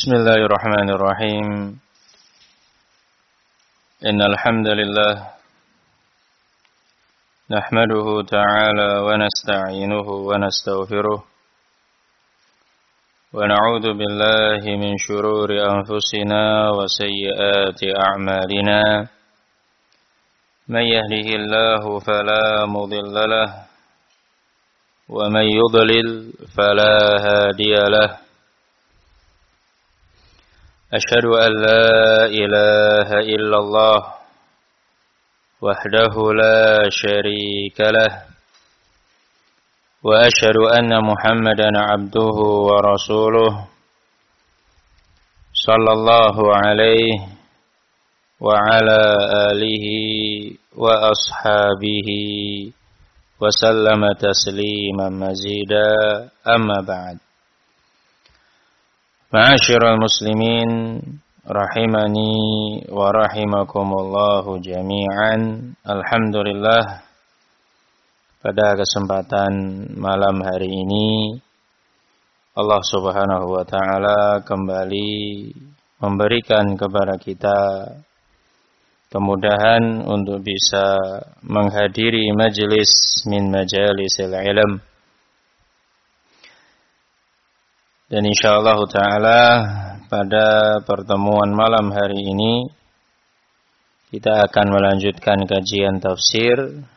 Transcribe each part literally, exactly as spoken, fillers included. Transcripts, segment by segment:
Bismillahirrahmanirrahim. Innal hamdalillah nahmaduhu ta'ala wa nasta'inuhu wa nastaghfiruh wa na'udzu billahi min shururi anfusina wa sayyiati a'malina. May yahdihillahu fala mudilla lahu wa may yudlil fala hadiya lahu. أشهد أن لا إله إلا الله وحده لا شريك له وأشهد أن محمدا عبده ورسوله صلى الله عليه وعلى آله وأصحابه وسلم تسليما مزيدا أما بعد. Ma'asyiral muslimin rahimani wa rahimakumullahu jami'an. Alhamdulillah, pada kesempatan malam hari ini Allah Subhanahu wa taala kembali memberikan kepada kita kemudahan untuk bisa menghadiri majelis min majalisil ilm. Dan insyaallah ta'ala pada pertemuan malam hari ini kita akan melanjutkan kajian tafsir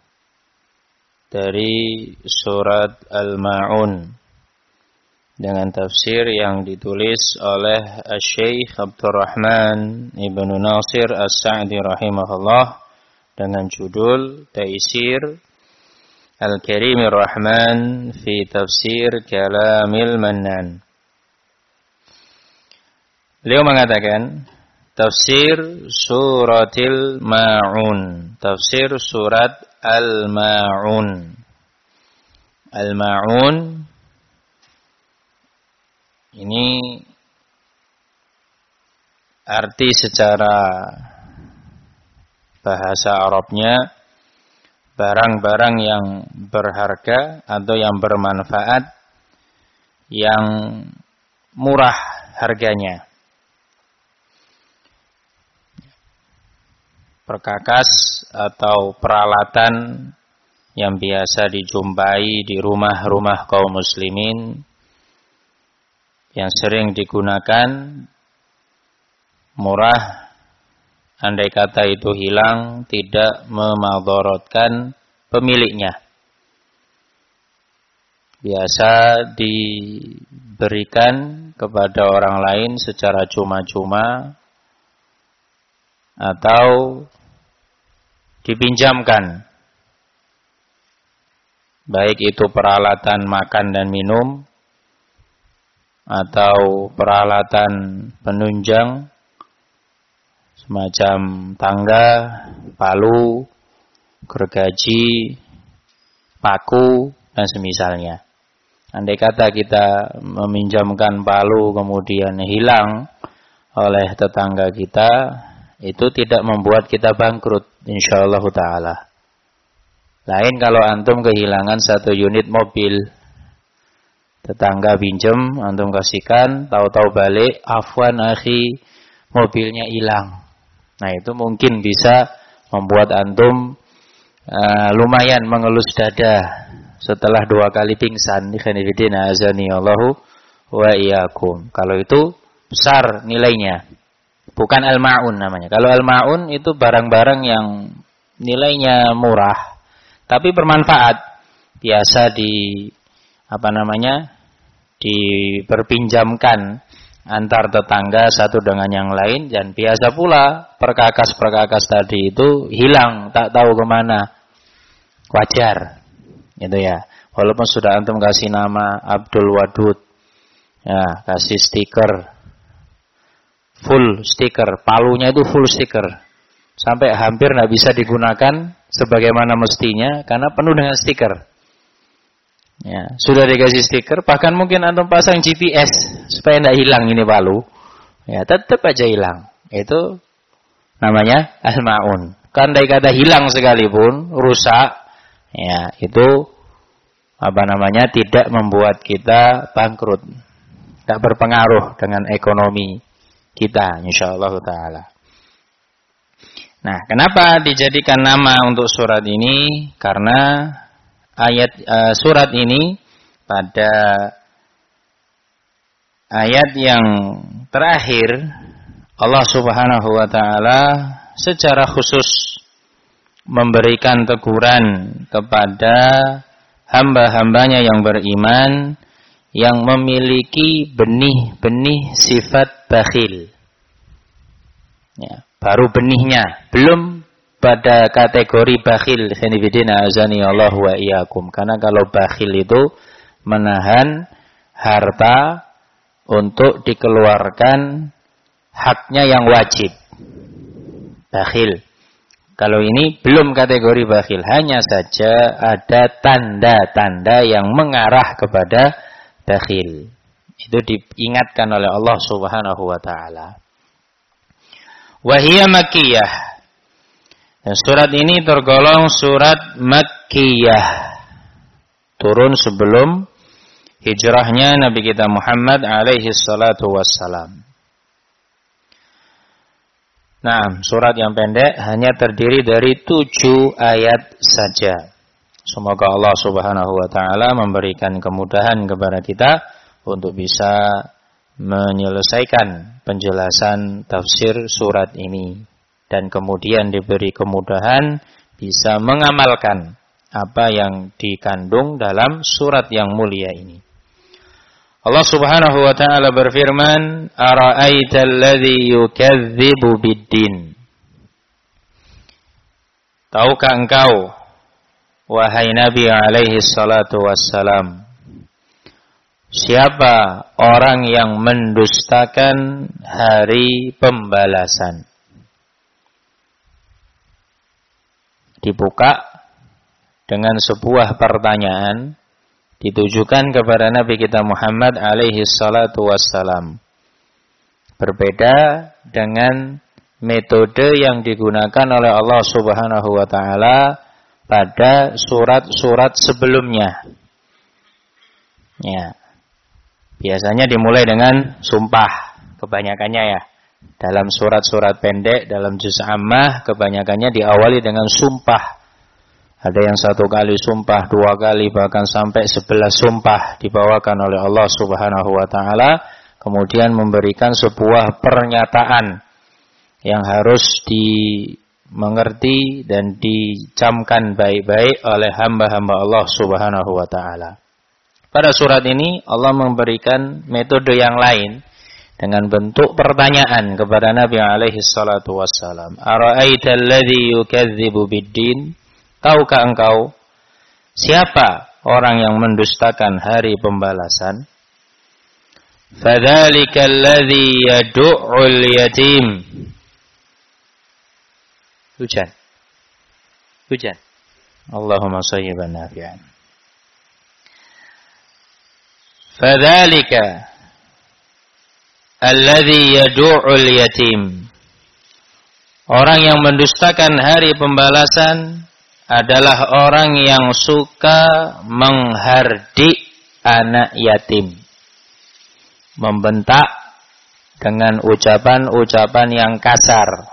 dari surat Al-Ma'un dengan tafsir yang ditulis oleh Asy-Syaikh Abdurrahman Ibnu Nasir As-Sa'di rahimahullah dengan judul Taisir Al-Karimir Rahman fi Tafsir Kalamil Mannan. Beliau mengatakan tafsir suratil Ma'un, tafsir surat Al-Ma'un. Al-Ma'un ini arti secara bahasa Arabnya barang-barang yang berharga atau yang bermanfaat, yang murah harganya. Perkakas atau peralatan yang biasa dijumpai di rumah-rumah kaum muslimin, yang sering digunakan, murah. Andai kata itu hilang, tidak memadharatkan pemiliknya. Biasa diberikan kepada orang lain secara cuma-cuma atau dipinjamkan. Baik itu peralatan makan dan minum atau peralatan penunjang semacam tangga, palu, gergaji, paku, dan semisalnya. Andai kata kita meminjamkan palu kemudian hilang oleh tetangga kita, itu tidak membuat kita bangkrut, insyaallah ta'ala. Lain kalau antum kehilangan satu unit mobil, tetangga pinjam, antum kasihkan, tahu-tahu balik, afwan akhi, mobilnya hilang. Nah, itu mungkin bisa membuat antum uh, lumayan mengelus dada setelah dua kali pingsan. Khanifidina azani Allahu wa iyyakum. Kalau itu besar nilainya. Bukan al-ma'un namanya. Kalau al-ma'un itu barang-barang yang nilainya murah tapi bermanfaat. Biasa di apa namanya? diperpinjamkan antar tetangga satu dengan yang lain, dan biasa pula perkakas-perkakas tadi itu hilang, tak tahu kemana. Wajar, gitu ya. Walaupun sudah antum kasih nama Abdul Wadud, ya, kasih stiker, full stiker, palunya itu full stiker, sampai hampir nggak bisa digunakan sebagaimana mestinya karena penuh dengan stiker. Ya, sudah dikasih stiker, bahkan mungkin antum pasang G P S supaya tidak hilang ini palu. Ya, tetap aja hilang. Itu namanya al-ma'un. Kan dari kata hilang sekalipun, rusak, ya, itu apa namanya tidak membuat kita bangkrut. tidak berpengaruh dengan ekonomi kita, insyaallah taala. Nah, kenapa dijadikan nama untuk surat ini? Karena ayat uh, surat ini pada ayat yang terakhir Allah Subhanahu wa taala secara khusus memberikan teguran kepada hamba-hambanya yang beriman yang memiliki benih-benih sifat bakhil. Ya, baru benihnya, belum pada kategori bakhil. Khanifidina azani Allah wa iyyakum. Karena kalau bakhil itu menahan harta untuk dikeluarkan haknya yang wajib. Bakhil. Kalau ini belum kategori bakhil, hanya saja ada tanda-tanda yang mengarah kepada bakhil. Itu diingatkan oleh Allah Subhanahu wa taala. Wa hiya makkiyah. Dan surat ini tergolong surat makkiyah. Turun sebelum hijrahnya Nabi kita Muhammad alaihi salatu wassalam. Nah, surat yang pendek hanya terdiri dari tujuh ayat saja. Semoga Allah Subhanahu wa taala memberikan kemudahan kepada kita untuk bisa menyelesaikan penjelasan tafsir surat ini dan kemudian diberi kemudahan bisa mengamalkan apa yang dikandung dalam surat yang mulia ini. Allah Subhanahu wa taala berfirman, "Ara'aital ladzi yukadzibu biddin?" Tahukah engkau, wahai Nabi alaihi salatu wassalam, siapa orang yang mendustakan hari pembalasan? Dibuka dengan sebuah pertanyaan ditujukan kepada Nabi kita Muhammad alaihi salatu wassalam. Berbeda dengan metode yang digunakan oleh Allah Subhanahu wa taala pada surat-surat sebelumnya. Ya. Biasanya dimulai dengan sumpah, kebanyakannya ya. Dalam surat-surat pendek, dalam juz ammah, kebanyakannya diawali dengan sumpah. Ada yang satu kali sumpah, dua kali, bahkan sampai sebelas sumpah dibawakan oleh Allah Subhanahu wa taala, kemudian memberikan sebuah pernyataan yang harus dimengerti dan dicamkan baik-baik oleh hamba-hamba Allah Subhanahu wa taala. Pada surat ini Allah memberikan metode yang lain dengan bentuk pertanyaan kepada Nabi alaihi salatu wassalam. Ara'aital ladzi yukadzibu biddin? Tahukah engkau siapa orang yang mendustakan hari pembalasan? Fadzalikal ladzi yad'ul yatim. Hujan. Hujan. Allahumma shayyiban nafi'an. Fadzalika alladzi yad'ul yatim. Orang yang mendustakan hari pembalasan adalah orang yang suka menghardik anak yatim. Membentak dengan ucapan-ucapan yang kasar.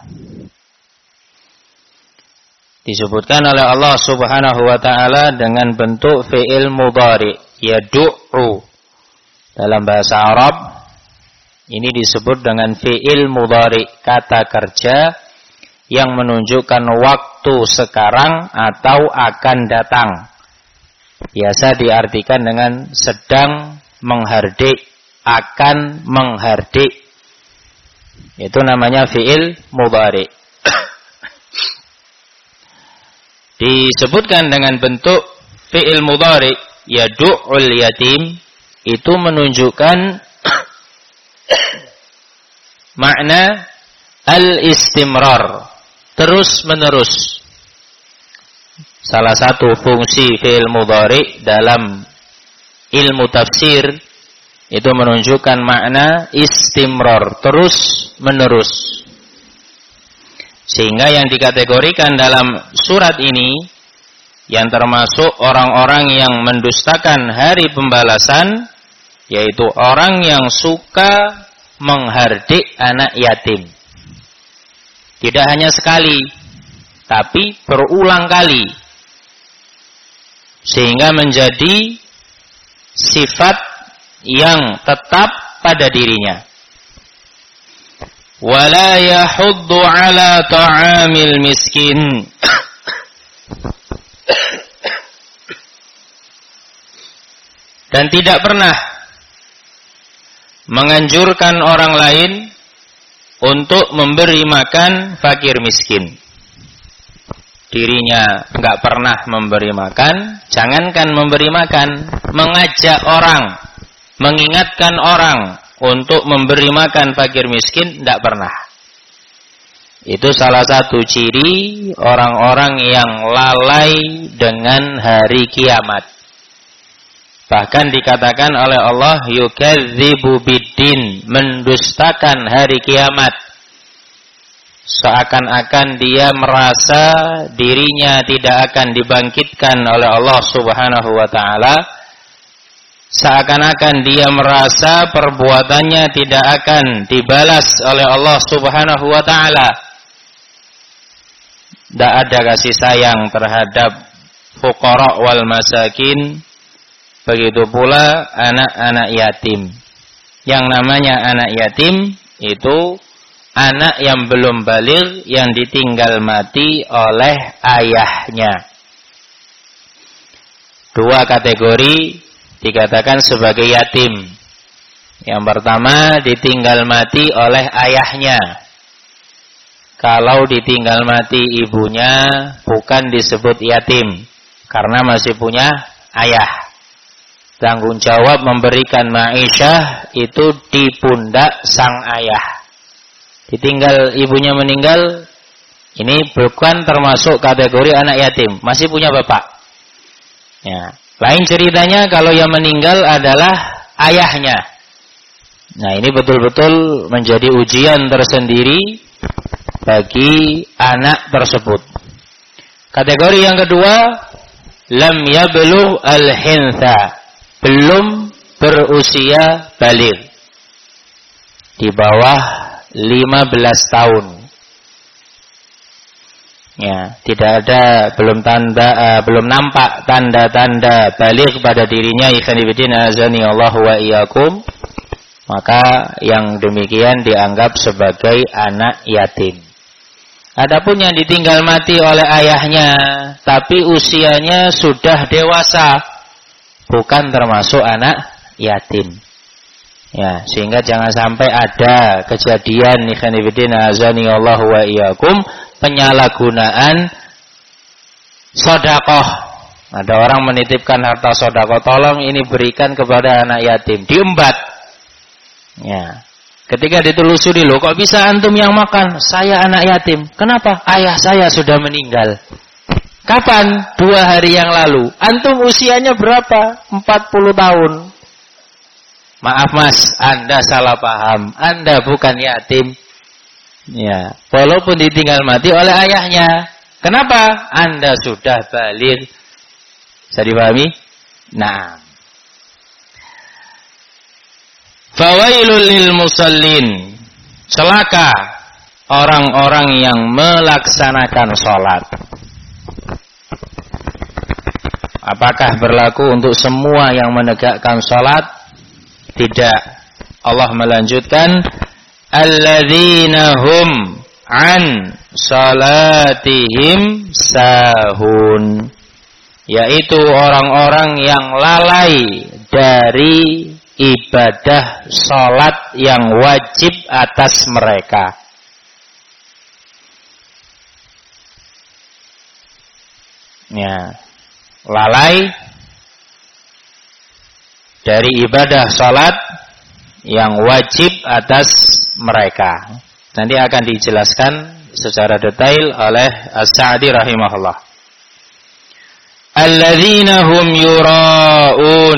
Disebutkan oleh Allah Subhanahu wa taala dengan bentuk fi'il mudhari, yad'u. Dalam bahasa Arab ini disebut dengan fi'il mudhari, kata kerja yang menunjukkan waktu sekarang atau akan datang. Biasa diartikan dengan sedang menghardik, akan menghardik. Itu namanya fi'il mudhari. Disebutkan dengan bentuk fi'il mudhari, yad'ul yatim, itu menunjukkan makna al-istimrar, terus menerus. Salah satu fungsi fi'il mudhari dalam ilmu tafsir itu menunjukkan makna istimrar, terus menerus. Sehingga yang dikategorikan dalam surat ini yang termasuk orang-orang yang mendustakan hari pembalasan yaitu orang yang suka menghardik anak yatim. Tidak hanya sekali, tapi berulang kali, sehingga menjadi sifat yang tetap pada dirinya. Wala yahuddu ala ta'amil miskin. Dan tidak pernah menganjurkan orang lain untuk memberi makan fakir miskin. Dirinya enggak pernah memberi makan, jangankan memberi makan, mengajak orang, mengingatkan orang untuk memberi makan fakir miskin, tidak pernah. Itu salah satu ciri orang-orang yang lalai dengan hari kiamat. Bahkan dikatakan oleh Allah, yukadzibu biddin, mendustakan hari kiamat. Seakan-akan dia merasa dirinya tidak akan dibangkitkan oleh Allah Subhanahu wa ta'ala. Seakan-akan dia merasa perbuatannya tidak akan dibalas oleh Allah Subhanahu wa ta'ala. Tidak ada kasih sayang terhadap fuqara wal masakin. Begitu pula anak-anak yatim. Yang namanya anak yatim itu anak yang belum baligh, yang ditinggal mati oleh ayahnya. Dua kategori dikatakan sebagai yatim. Yang pertama, ditinggal mati oleh ayahnya. Kalau ditinggal mati ibunya, bukan disebut yatim, karena masih punya ayah. Tanggung jawab memberikan ma'isyah itu di pundak sang ayah. Ditinggal ibunya meninggal, ini bukan termasuk kategori anak yatim, masih punya bapak. Ya. Lain ceritanya kalau yang meninggal adalah ayahnya. Nah, ini betul-betul menjadi ujian tersendiri bagi anak tersebut. Kategori yang kedua, lam yablugh al-hintha, belum berusia baligh, di bawah lima belas tahun. Ya, tidak ada, belum tanda, uh, belum nampak tanda-tanda baligh pada dirinya. Ikhwan fillah azani Allah wa iyyakum. Maka yang demikian dianggap sebagai anak yatim. Adapun yang ditinggal mati oleh ayahnya, tapi usianya sudah dewasa, bukan termasuk anak yatim. Ya, sehingga jangan sampai ada kejadian ikhwan fillah azani Allah wa iyyakum, penyalahgunaan sedekah. Ada orang menitipkan harta sedekah, tolong ini berikan kepada anak yatim, diembat. Ya. Ketika ditelusuri, loh kok bisa antum yang makan? Saya anak yatim. Kenapa? Ayah saya sudah meninggal. Kapan? Dua hari yang lalu. Antum usianya berapa? empat puluh tahun. Maaf mas, Anda salah paham. Anda bukan yatim. Ya, walaupun ditinggal mati oleh ayahnya. Kenapa? Anda sudah baligh. Bisa dipahami? Nah. Fawailul lil musallin. Celaka orang-orang yang melaksanakan sholat. Apakah berlaku untuk semua yang menegakkan sholat? Tidak. Allah melanjutkan, alladzina hum an salatihim sahun, yaitu orang-orang yang lalai dari ibadah salat yang wajib atas mereka. Ya, lalai dari ibadah salat yang wajib atas mereka. Nanti akan dijelaskan secara detail oleh As-Sa'di rahimahullah. Alladzina hum yura'un,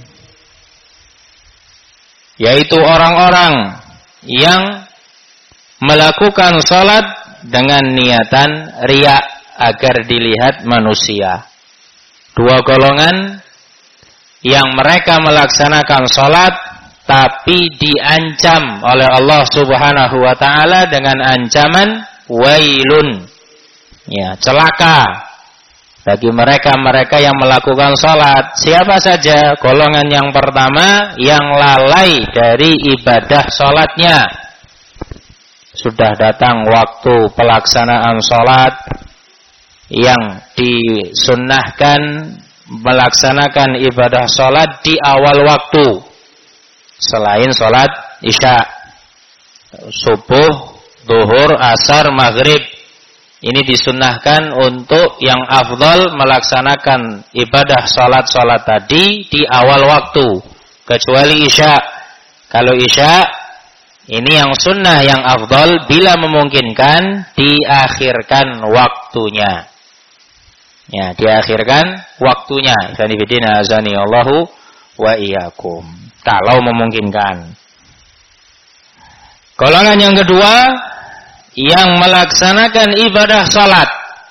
yaitu orang-orang yang melakukan salat dengan niatan riya, agar dilihat manusia. Dua golongan yang mereka melaksanakan salat tapi diancam oleh Allah Subhanahu wa taala dengan ancaman wailun. Ya, celaka bagi mereka-mereka yang melakukan salat. Siapa saja? Golongan yang pertama yang lalai dari ibadah salatnya. Sudah datang waktu pelaksanaan salat yang disunnahkan melaksanakan ibadah salat di awal waktu selain salat isya, subuh, zuhur, asar, maghrib. Ini disunnahkan untuk yang afdal melaksanakan ibadah salat-salat tadi di awal waktu kecuali isya. Kalau isya ini yang sunnah, yang afdal bila memungkinkan diakhirkan waktunya. Ya, diakhirkan waktunya. Sanibidina azani Allahu wa iyyakum. Kalau memungkinkan. Golongan yang kedua yang melaksanakan ibadah salat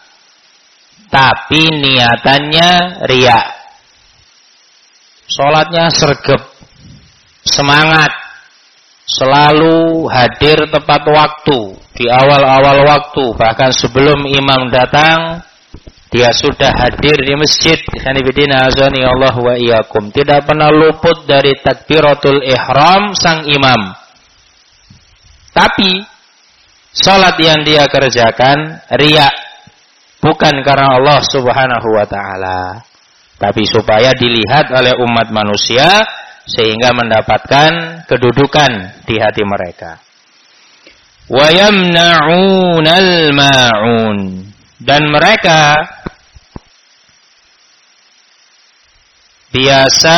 tapi niatannya riya. Salatnya sregep, semangat, selalu hadir tepat waktu, di awal-awal waktu, bahkan sebelum imam datang dia sudah hadir di masjid. Hanifidina azani Allah wa iyyakum. Tidak pernah luput dari takbiratul ihram sang imam. Tapi salat yang dia kerjakan riya, bukan karena Allah Subhanahu wa taala, tapi supaya dilihat oleh umat manusia sehingga mendapatkan kedudukan di hati mereka. Wa yamna'unal ma'un, dan mereka biasa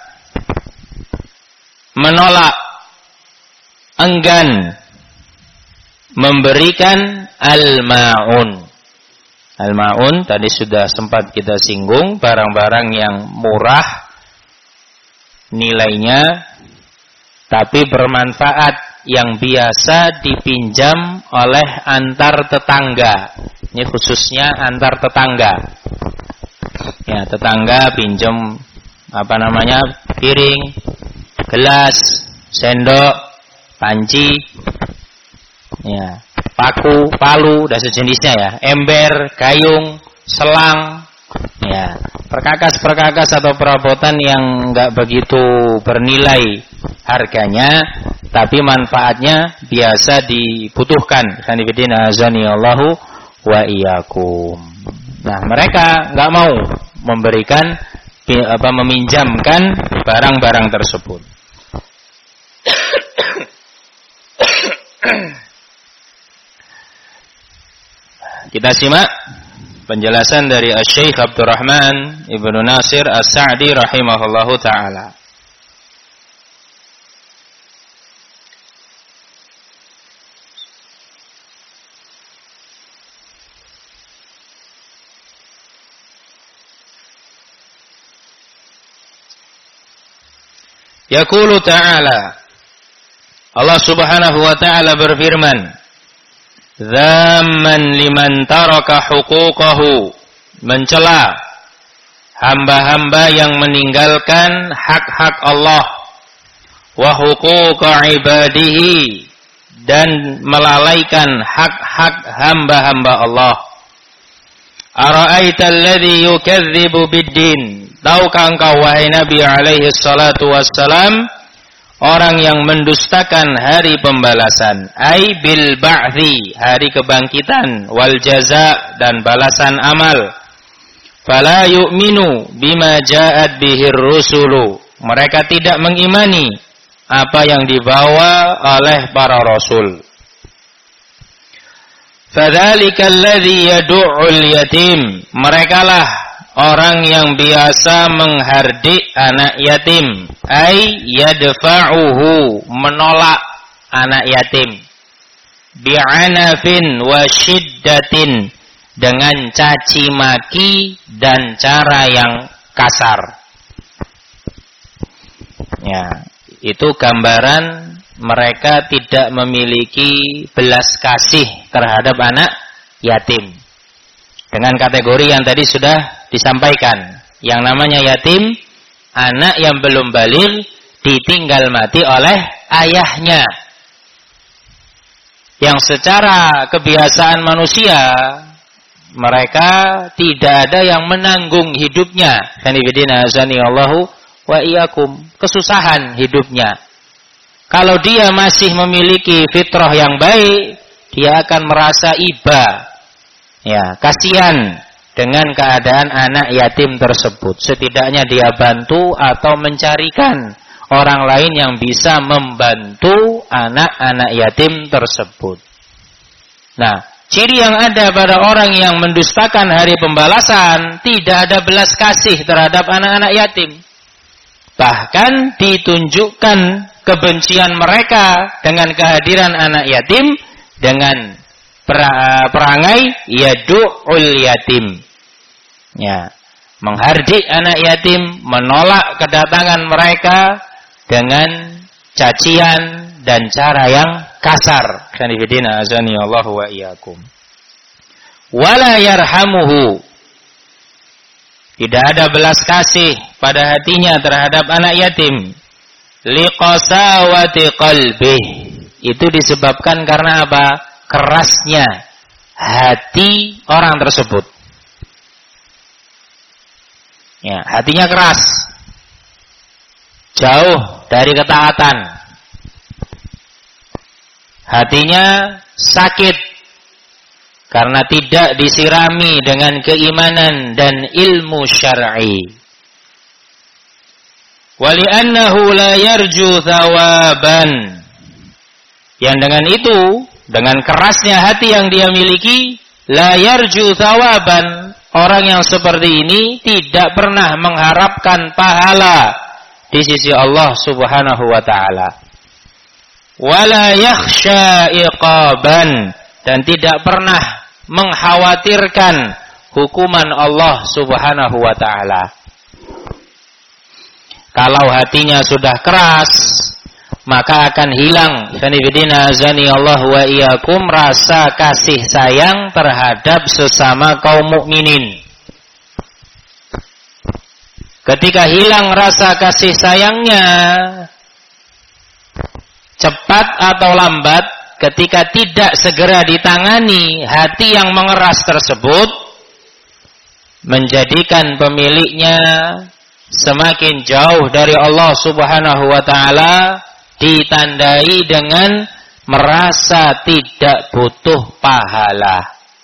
menolak, enggan memberikan al-ma'un. Al-ma'un tadi sudah sempat kita singgung, barang-barang yang murah nilainya tapi bermanfaat, yang biasa dipinjam oleh antar tetangga. Ini khususnya antar tetangga. Ya, tetangga pinjam apa namanya? Piring, gelas, sendok, panci, ya, paku, palu dan sejenisnya ya, ember, gayung, selang, ya, perkakas-perkakas atau perabotan yang enggak begitu bernilai harganya, tapi manfaatnya biasa dibutuhkan. Hanifidina azani Allahu wa iyyakum. Nah, mereka enggak mau memberikan apa meminjamkan barang-barang tersebut. Kita simak penjelasan dari Asy-Syaikh Abdurrahman Ibnu Nasir As-Sa'di rahimahullahu taala. Yaqulu ta'ala, Allah Subhanahu wa ta'ala berfirman, Dzamman liman taraka huquqahu, mencela hamba-hamba yang meninggalkan hak-hak Allah, wa huquqa ibadihi, dan melalaikan hak-hak hamba-hamba Allah. Ara'aita alladhi yukadzibu bid-din, tahukah engkau wahai Nabi alaihi salatu wassalam, orang yang mendustakan hari pembalasan, ai bil ba'thi, hari kebangkitan, wal jaza, dan balasan amal. Fala yu'minu bima ja'at bihir rusulu, mereka tidak mengimani apa yang dibawa oleh para rasul. Fadzalika alladzi yad'ul yatim, merekalah orang yang biasa menghardik anak yatim, ay yadfa'uhu, menolak anak yatim, bi'anafin wa syiddatin, dengan caci maki dan cara yang kasar. Ya, itu gambaran mereka tidak memiliki belas kasih terhadap anak yatim. Dengan kategori yang tadi sudah disampaikan, yang namanya yatim anak yang belum baligh ditinggal mati oleh ayahnya. Yang secara kebiasaan manusia, mereka tidak ada yang menanggung hidupnya. Kanibidina azani Allahu wa iyyakum. Kesusahan hidupnya. Kalau dia masih memiliki fitrah yang baik, dia akan merasa iba. Ya, kasihan dengan keadaan anak yatim tersebut. Setidaknya dia bantu atau mencarikan orang lain yang bisa membantu anak-anak yatim tersebut. Nah, ciri yang ada pada orang yang mendustakan hari pembalasan, tidak ada belas kasih terhadap anak-anak yatim. Bahkan ditunjukkan kebencian mereka dengan kehadiran anak yatim dengan perangai yadu'ul yatim. Ya, menghardik anak yatim, menolak kedatangan mereka dengan cacian dan cara yang kasar. Kanifidina azani Allah wa iyyakum. Wala yarhamuhu. Tidak ada belas kasih pada hatinya terhadap anak yatim. Liqasawati qalbih. Itu disebabkan karena apa? Kerasnya hati orang tersebut. Ya, hatinya keras. Jauh dari ketaatan. Hatinya sakit karena tidak disirami dengan keimanan dan ilmu syar'i. Wali'annahu la yarju thawaban. Yang dengan itu, dengan kerasnya hati yang dia miliki, la yarju thawaban. Orang yang seperti ini tidak pernah mengharapkan pahala di sisi Allah Subhanahu wa taala. Wala yakhsha iqaban, dan tidak pernah mengkhawatirkan hukuman Allah Subhanahu wa taala. Kalau hatinya sudah keras, maka akan hilang sanibidina azani Allah wa iyyakum rasa kasih sayang terhadap sesama kaum mukminin. Ketika hilang rasa kasih sayangnya, cepat atau lambat, ketika tidak segera ditangani, hati yang mengeras tersebut menjadikan pemiliknya semakin jauh dari Allah Subhanahu wa taala, ditandai dengan merasa tidak butuh pahala.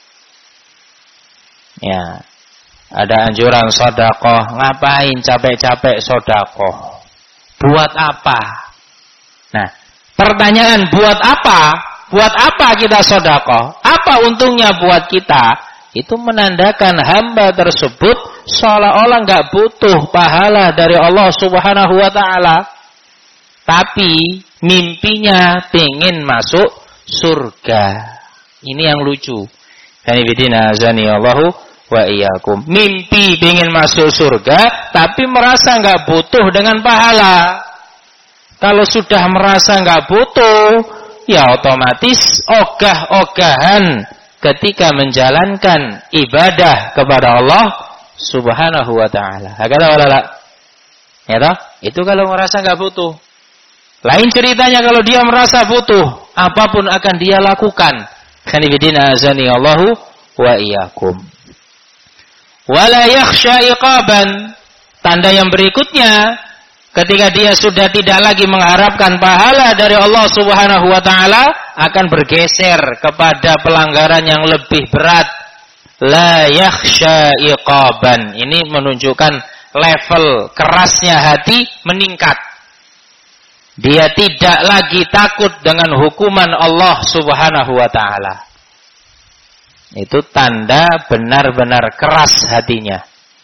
Ya, ada anjuran sedekah, ngapain capek-capek sedekah? Buat apa? Nah, pertanyaan buat apa? Buat apa kita sedekah? Apa untungnya buat kita? Itu menandakan hamba tersebut seolah-olah enggak butuh pahala dari Allah Subhanahu wa taala. Tapi mimpinya pengen masuk surga. Ini yang lucu. Kanibidina azani Allahu wa iyyakum. Mimpi pengen masuk surga, tapi merasa enggak butuh dengan pahala. Kalau sudah merasa enggak butuh, ya otomatis ogah-ogahan ketika menjalankan ibadah kepada Allah Subhanahu wa taala. Hakala wala la? Ya toh? Itu kalau merasa enggak butuh. Lain ceritanya kalau dia merasa butuh, apapun akan dia lakukan. Kanibidina azani Allahu wa iyyakum. Wala yakhsha iqaban. Tanda yang berikutnya, ketika dia sudah tidak lagi mengharapkan pahala dari Allah Subhanahu wa taala, akan bergeser kepada pelanggaran yang lebih berat. La yakhsha iqaban. Ini menunjukkan level kerasnya hati meningkat. Dia tidak lagi takut dengan hukuman Allah Subhanahu wa taala. Itu tanda benar-benar keras hatinya.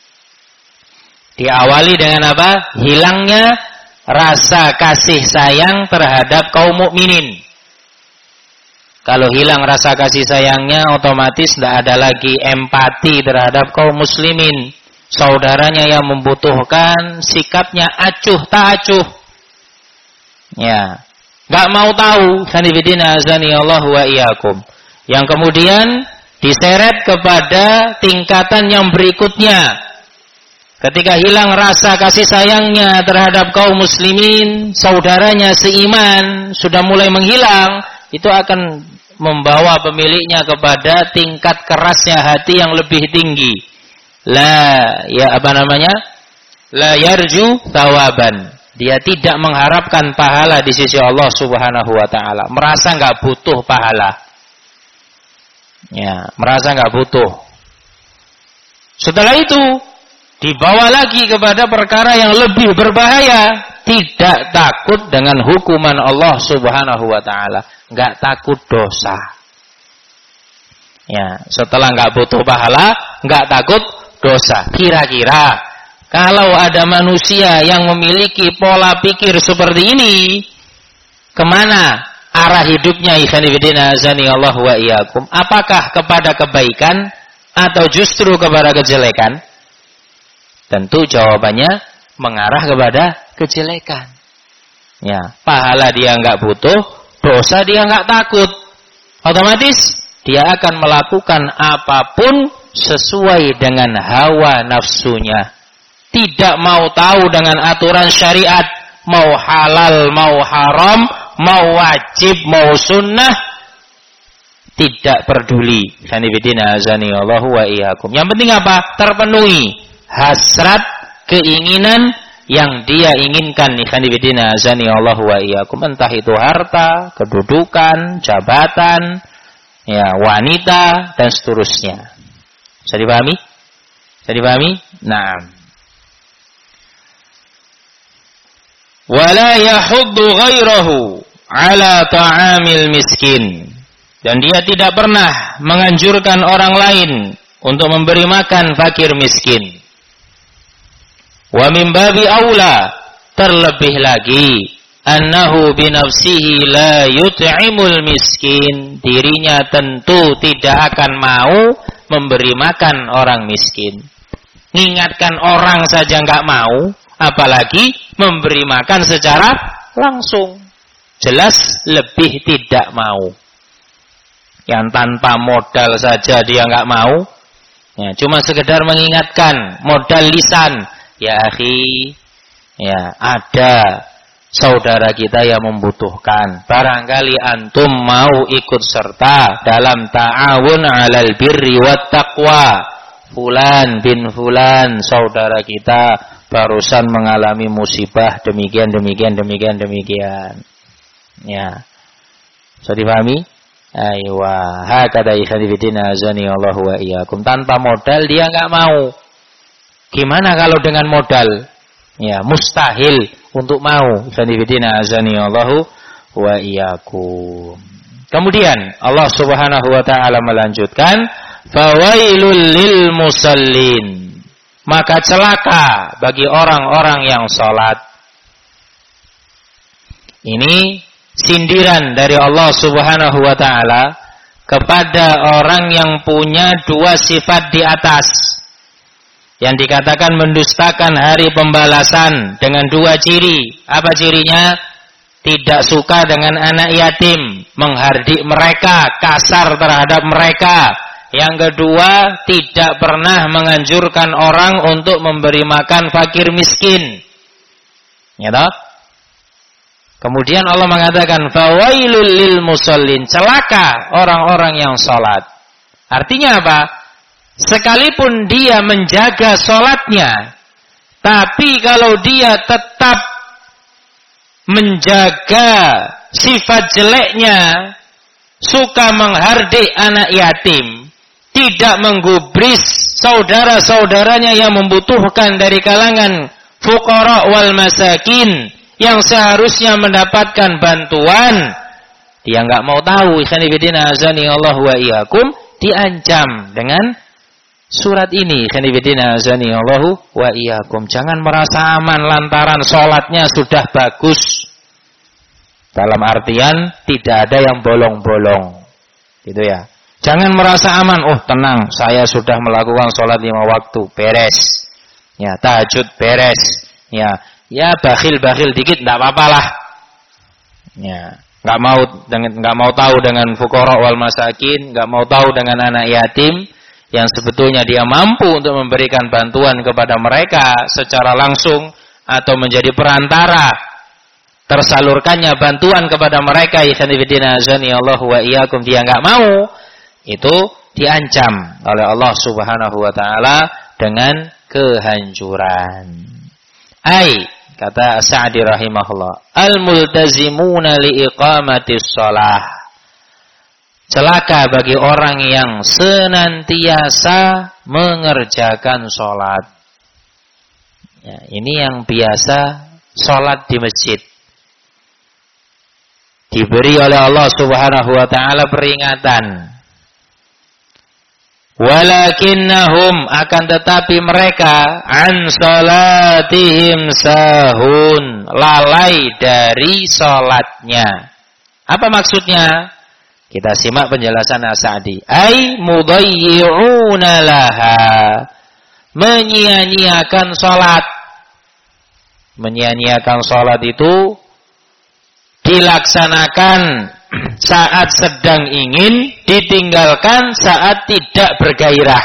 Diawali dengan apa? Hilangnya rasa kasih sayang terhadap kaum mukminin. Kalau hilang rasa kasih sayangnya, otomatis tidak ada lagi empati terhadap kaum muslimin. Saudaranya yang membutuhkan, sikapnya acuh tak acuh. Ya, nggak mau tahu. Sanibidina azani Allah wa iyyakum. Yang kemudian diseret kepada tingkatan yang berikutnya. Ketika hilang rasa kasih sayangnya terhadap kaum muslimin, saudaranya seiman sudah mulai menghilang, itu akan membawa pemiliknya kepada tingkat kerasnya hati yang lebih tinggi. La ya apa namanya? La yarju thawaban. Dia tidak mengharapkan pahala di sisi Allah Subhanahu wa taala. Merasa enggak butuh pahala. Ya, merasa enggak butuh. Setelah itu dibawa lagi kepada perkara yang lebih berbahaya, tidak takut dengan hukuman Allah Subhanahu wa taala, enggak takut dosa. Ya, setelah enggak butuh pahala, enggak takut dosa. Kira-kira kalau ada manusia yang memiliki pola pikir seperti ini, kemana arah hidupnya? Ikhwanifidina azani Allah wa iyyakum. Apakah kepada kebaikan atau justru kepada kejelekan? Tentu jawabannya mengarah kepada kejelekan. Ya, pahala dia enggak butuh, dosa dia enggak takut. Otomatis dia akan melakukan apapun sesuai dengan hawa nafsunya. Tidak mau tahu dengan aturan syariat, mau halal, mau haram, mau wajib, mau sunnah, tidak peduli. Khanifidina azani Allahu wa iyyakum. Yang penting apa? Terpenuhi hasrat, keinginan yang dia inginkan. Khanifidina azani Allahu wa iyyakum. Entah itu harta, kedudukan, jabatan, ya, wanita dan seterusnya. Bisa dipahami? Bisa dipahami? Naam. Wala yahuddu ghairahu ala ta'amil miskin. Dan dia tidak pernah menganjurkan orang lain untuk memberi makan fakir miskin. Wa min babi aula, terlebih lagi, annahu binafsihi la yut'imul miskin. Dirinya tentu tidak akan mau memberi makan orang miskin. Mengingatkan orang saja enggak mau, apalagi memberi makan secara langsung. Jelas lebih tidak mau. Yang tanpa modal saja dia enggak mau. Ya, cuma sekedar mengingatkan, modal lisan. Ya akhi, ya ada saudara kita yang membutuhkan. Barangkali antum mau ikut serta dalam ta'awun 'alal birri wat taqwa. Fulan bin fulan, saudara kita barusan mengalami musibah demikian demikian demikian demikian. Ya. Bisa dipahami? Aywa, hakada ikhwanifidina azani Allah wa iyyakum. Tanpa modal dia enggak mau. Gimana kalau dengan modal? Ya, mustahil untuk mau. Ikhwanifidina azani Allah wa iyyakum. Kemudian Allah Subhanahu wa taala melanjutkan, fawailul lil musallin. Maka celaka bagi orang-orang yang salat. Ini sindiran dari Allah Subhanahu wa taala kepada orang yang punya dua sifat di atas. Yang dikatakan mendustakan hari pembalasan dengan dua ciri. Apa cirinya? Tidak suka dengan anak yatim, menghardik mereka, kasar terhadap mereka. Yang kedua, tidak pernah menganjurkan orang untuk memberi makan fakir miskin. Ya toh? Kemudian Allah mengatakan fawailul lil musallin, celaka orang-orang yang salat. Artinya apa? Sekalipun dia menjaga salatnya, tapi kalau dia tetap menjaga sifat jeleknya, suka menghardik anak yatim, tidak menggubris saudara-saudaranya yang membutuhkan dari kalangan fuqara wal masakin yang seharusnya mendapatkan bantuan, dia enggak mau tahu. Ikhwanifidina azani Allah wa iyyakum, diancam dengan surat ini. Ikhwanifidina azani Allah wa iyyakum, jangan merasa aman lantaran salatnya sudah bagus. Dalam artian tidak ada yang bolong-bolong. Gitu ya. Jangan merasa aman, oh tenang, saya sudah melakukan sholat lima waktu, beres. Ya, tahajud beres. Ya, ya bakhil-bakhil dikit, tidak apa-apa lah. Ya, nggak mau dengan, nggak mau tahu dengan fuqara wal masakin, nggak mau tahu dengan anak yatim. yang sebetulnya dia mampu untuk memberikan bantuan kepada mereka secara langsung atau menjadi perantara tersalurkannya bantuan kepada mereka, ikhwanifidina azani Allah wa iyyakum, dia enggak mau, itu diancam oleh Allah Subhanahu wa taala dengan kehancuran. Ai, kata Sa'di rahimahullah, al-multazimuna liiqamatis shalah. Celaka bagi orang yang senantiasa mengerjakan sholat. Ya, ini yang biasa sholat di masjid. Diberi oleh Allah Subhanahu wa taala peringatan. Walakinnahum, akan tetapi mereka an sholatihim sahun, lalai dari sholatnya. Apa maksudnya? Kita simak penjelasan As-Sa'di. Ai mudayyi'una laha, menyia-nyiakan salat. Menyia-nyiakan salat itu dilaksanakan saat sedang ingin, ditinggalkan saat tidak bergairah.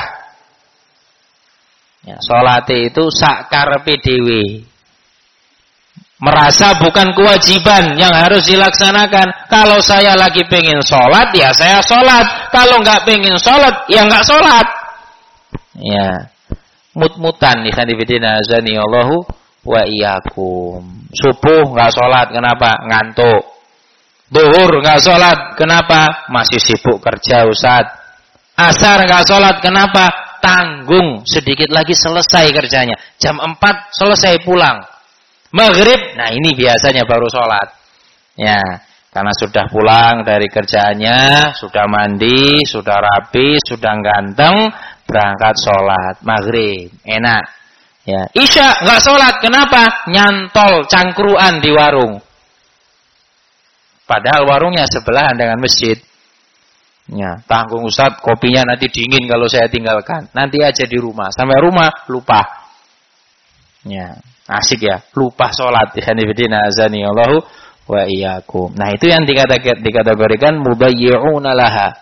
Ya, salat itu sak karepe dhewe. Merasa bukan kewajiban yang harus dilaksanakan. Kalau saya lagi pengen sholat, ya saya sholat. Kalau nggak pengen sholat, ya nggak sholat. Ya, mut-mutan ikhwanifidina azani Allahu wa iyyakum. Subuh nggak sholat, kenapa? Ngantuk. Duhur nggak sholat, kenapa? Masih sibuk kerja Ustaz. Asar nggak sholat, kenapa? Tanggung, sedikit lagi selesai kerjanya. Jam empat selesai pulang. Maghrib, nah ini biasanya baru sholat. Ya, karena sudah pulang dari kerjaannya, sudah mandi, sudah rapi, sudah ganteng, berangkat sholat. Maghrib, enak. Ya, Isya nggak sholat, kenapa? Nyantol cangkruan di warung. Padahal warungnya sebelahan dengan masjid. Ya, tanggung Ustaz, kopinya nanti dingin kalau saya tinggalkan. Nanti aja di rumah. Sampai rumah lupa. Ya. Asik ya, lupa sholat. Ikhwanifidina azani Allahu wa iyyakum. Nah, itu yang dikategorikan mudayyi'una laha.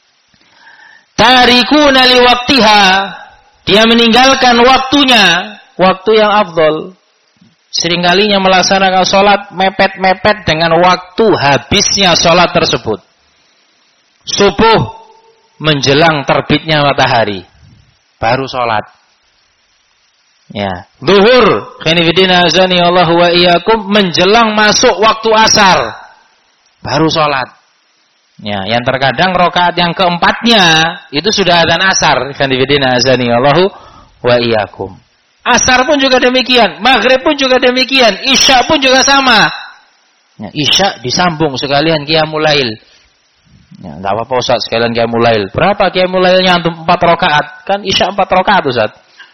Tarikuna li waqtiha, dia meninggalkan waktunya, waktu yang afdol. Seringkalinya melaksanakan sholat mepet-mepet dengan waktu habisnya sholat tersebut. Subuh menjelang terbitnya matahari, baru sholat. Ya, zuhur, khinifidina azani Allahu wa iyyakum, menjelang masuk waktu asar, baru sholat. Ya, yang terkadang rakaat yang keempatnya itu sudah adzan asar, khinifidina azani Allahu wa iyyakum. Asar pun juga demikian, maghrib pun juga demikian, isya pun juga sama. Ya, isya disambung sekalian qiyamul lail. Ya, enggak apa-apa Ustaz, sekalian qiyamul lail. Berapa qiyamul lailnya antum? empat rakaat. Kan isya empat rakaat Ustaz.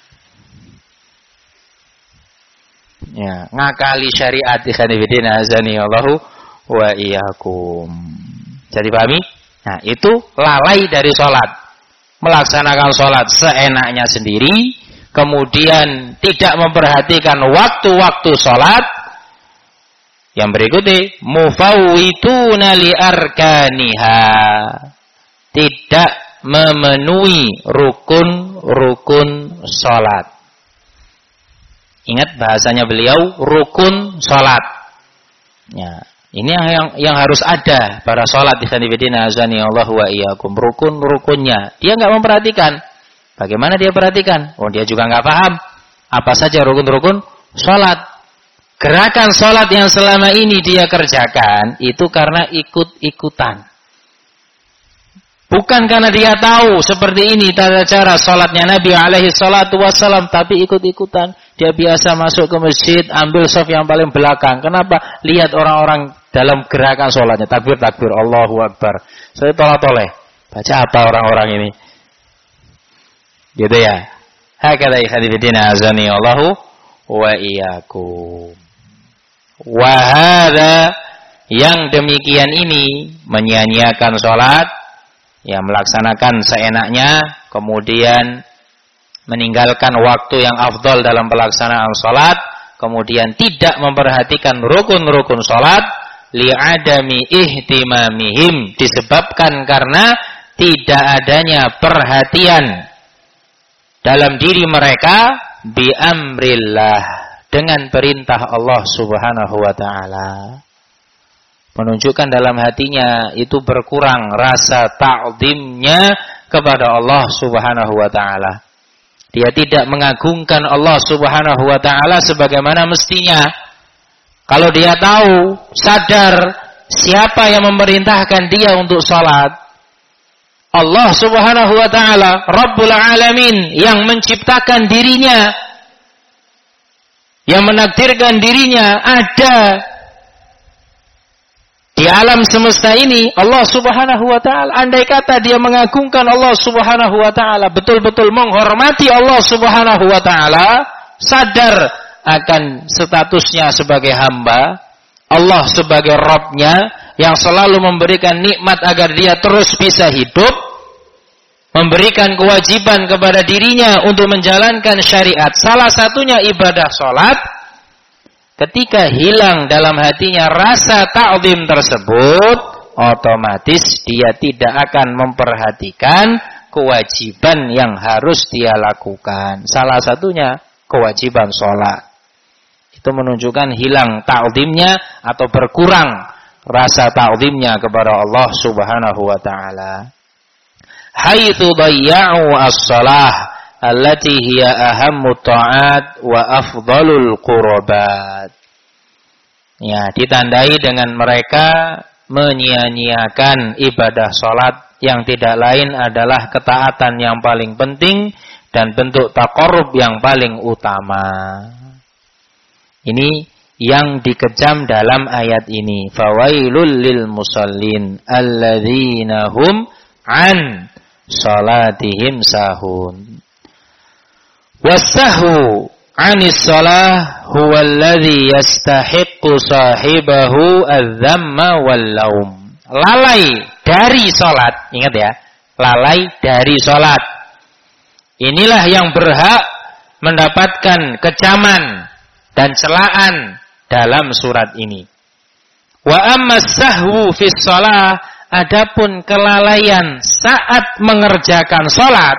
Ya, ngakali syariat ikhwanifidina azani Allahu wa iyyakum. Jadi pahami? Nah, itu lalai dari sholat. Melaksanakan sholat seenaknya sendiri, kemudian tidak memperhatikan waktu-waktu sholat. Yang berikutnya, mufawwituna li arkaniha, tidak memenuhi rukun-rukun sholat. Ingat bahasanya beliau, rukun sholat. Ya, ini yang, yang yang harus ada pada sholat. Ikhwanifidina azani Allah wa iyyakum. Rukun-rukunnya dia nggak memperhatikan. Bagaimana dia perhatikan? Oh, dia juga nggak paham apa saja rukun-rukun sholat. Gerakan sholat yang selama ini dia kerjakan itu karena ikut-ikutan. Bukan karena dia tahu seperti ini tata cara sholatnya Nabi alaihi salatu wassalam, tapi ikut-ikutan. Dia biasa masuk ke masjid, ambil shaf yang paling belakang. Kenapa? Lihat orang-orang dalam gerakan sholatnya. Takbir, takbir, Allahu Akbar. Saya tolak-toleh. Baca apa orang-orang ini? Gitu ya. Hakadha ikhwanifidina azani Allahu wa iyyakum. Wa hadha, yang demikian ini menyia-nyiakan sholat, ya melaksanakan seenaknya, kemudian meninggalkan waktu yang afdol dalam pelaksanaan sholat, kemudian tidak memperhatikan rukun-rukun sholat, li'adami ihtimamihim, disebabkan karena tidak adanya perhatian dalam diri mereka bi amrillah, dengan perintah Allah Subhanahu wa taala. Menunjukkan dalam hatinya itu berkurang rasa ta'zimnya kepada Allah Subhanahu wa taala. Dia tidak mengagungkan Allah Subhanahu wa taala sebagaimana mestinya. Kalau dia tahu, sadar siapa yang memerintahkan dia untuk salat, Allah Subhanahu wa taala, Rabbul Alamin, yang menciptakan dirinya, yang menakdirkan dirinya ada di alam semesta ini, Allah Subhanahu wa taala. Andai kata dia mengagungkan Allah Subhanahu wa taala, betul-betul menghormati Allah Subhanahu wa taala, sadar akan statusnya sebagai hamba, Allah sebagai Rabb-nya yang selalu memberikan nikmat agar dia terus bisa hidup, memberikan kewajiban kepada dirinya untuk menjalankan syariat, salah satunya ibadah sholat. Ketika hilang dalam hatinya rasa ta'zim tersebut, otomatis dia tidak akan memperhatikan kewajiban yang harus dia lakukan. Salah satunya kewajiban sholat. Itu menunjukkan hilang ta'zimnya atau berkurang rasa ta'zimnya kepada Allah Subhanahu wa taala. Haitsu dayya'u as-shalah allati hiya ahammu ta'at wa afdalul qurbat. Ya, ditandai dengan mereka menyia-nyiakan ibadah salat yang tidak lain adalah ketaatan yang paling penting dan bentuk taqarrub yang paling utama. Ini yang dikejam dalam ayat ini. Fawailul lil musallin alladzina hum an salatihim sahun. Wassahu anis salah huwa alladhi yastahiqqu sahibahu adz-dzamma wal laum. Lalai dari salat, ingat ya, lalai dari salat. Inilah yang berhak mendapatkan kecaman dan celaan dalam surat ini. Wa amma sahwu fis shalah, adapun kelalaian saat mengerjakan salat,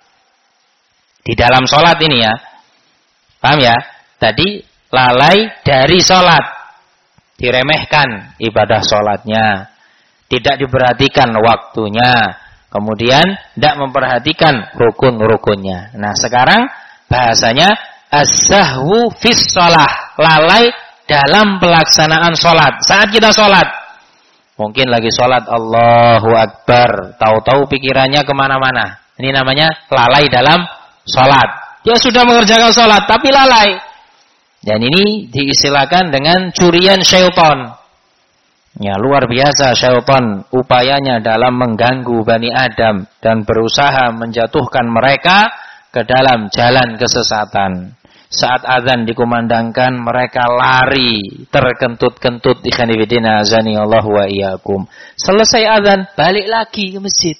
di dalam salat ini ya, paham ya? Tadi lalai dari salat, diremehkan ibadah salatnya, tidak diperhatikan waktunya, kemudian tidak memperhatikan rukun-rukunnya. Nah sekarang bahasanya as-sahwu fis shalah, lalai dalam pelaksanaan salat. Saat kita salat, mungkin lagi salat Allahu Akbar, tahu-tahu pikirannya kemana-mana. Ini namanya lalai dalam salat. Dia sudah mengerjakan salat tapi lalai. Dan ini diistilahkan dengan curian syaitan. Ya, luar biasa syaitan upayanya dalam mengganggu Bani Adam dan berusaha menjatuhkan mereka ke dalam jalan kesesatan. Saat azan dikumandangkan, mereka lari terkentut-kentut, ikhwan fillah azani Allah wa iyyakum. Selesai azan, balik lagi ke masjid.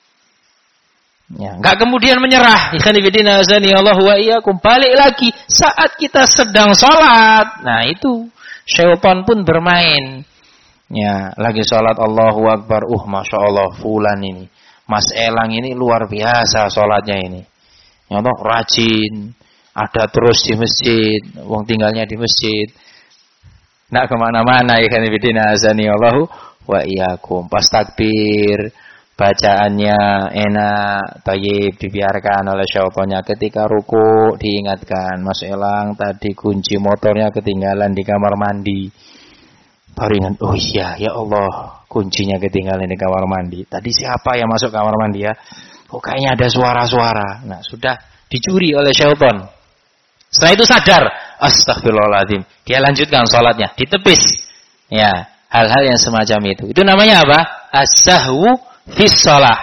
Ya, enggak kemudian menyerah, ikhwan fillah azani Allah wa iyyakum, balik lagi saat kita sedang salat. Nah, itu syaitan pun bermain. Ya, lagi salat Allahu Akbar, uh masya Allah fulan ini, Mas Elang ini luar biasa salatnya ini. Ya Allah, rajin, ada terus di masjid, wong tinggalnya di masjid, nak kemana-mana, ikhwan fillah azani Allah wa iyyakum. Pas takbir, bacaannya enak, tayyib, dibiarkan oleh syaitannya. Ketika ruku diingatkan, Mas Elang tadi kunci motornya ketinggalan di kamar mandi. Baru ingat, oh iya, ya Allah, kuncinya ketinggalan di kamar mandi. Tadi siapa yang masuk kamar mandi ya? Oh kayaknya ada suara-suara. Nah sudah dicuri oleh syaitan. Setelah itu sadar, astagfirullahaladzim. Dia lanjutkan sholatnya, ditepis. Ya, hal-hal yang semacam itu. Itu namanya apa? As-sahwu fis shalah.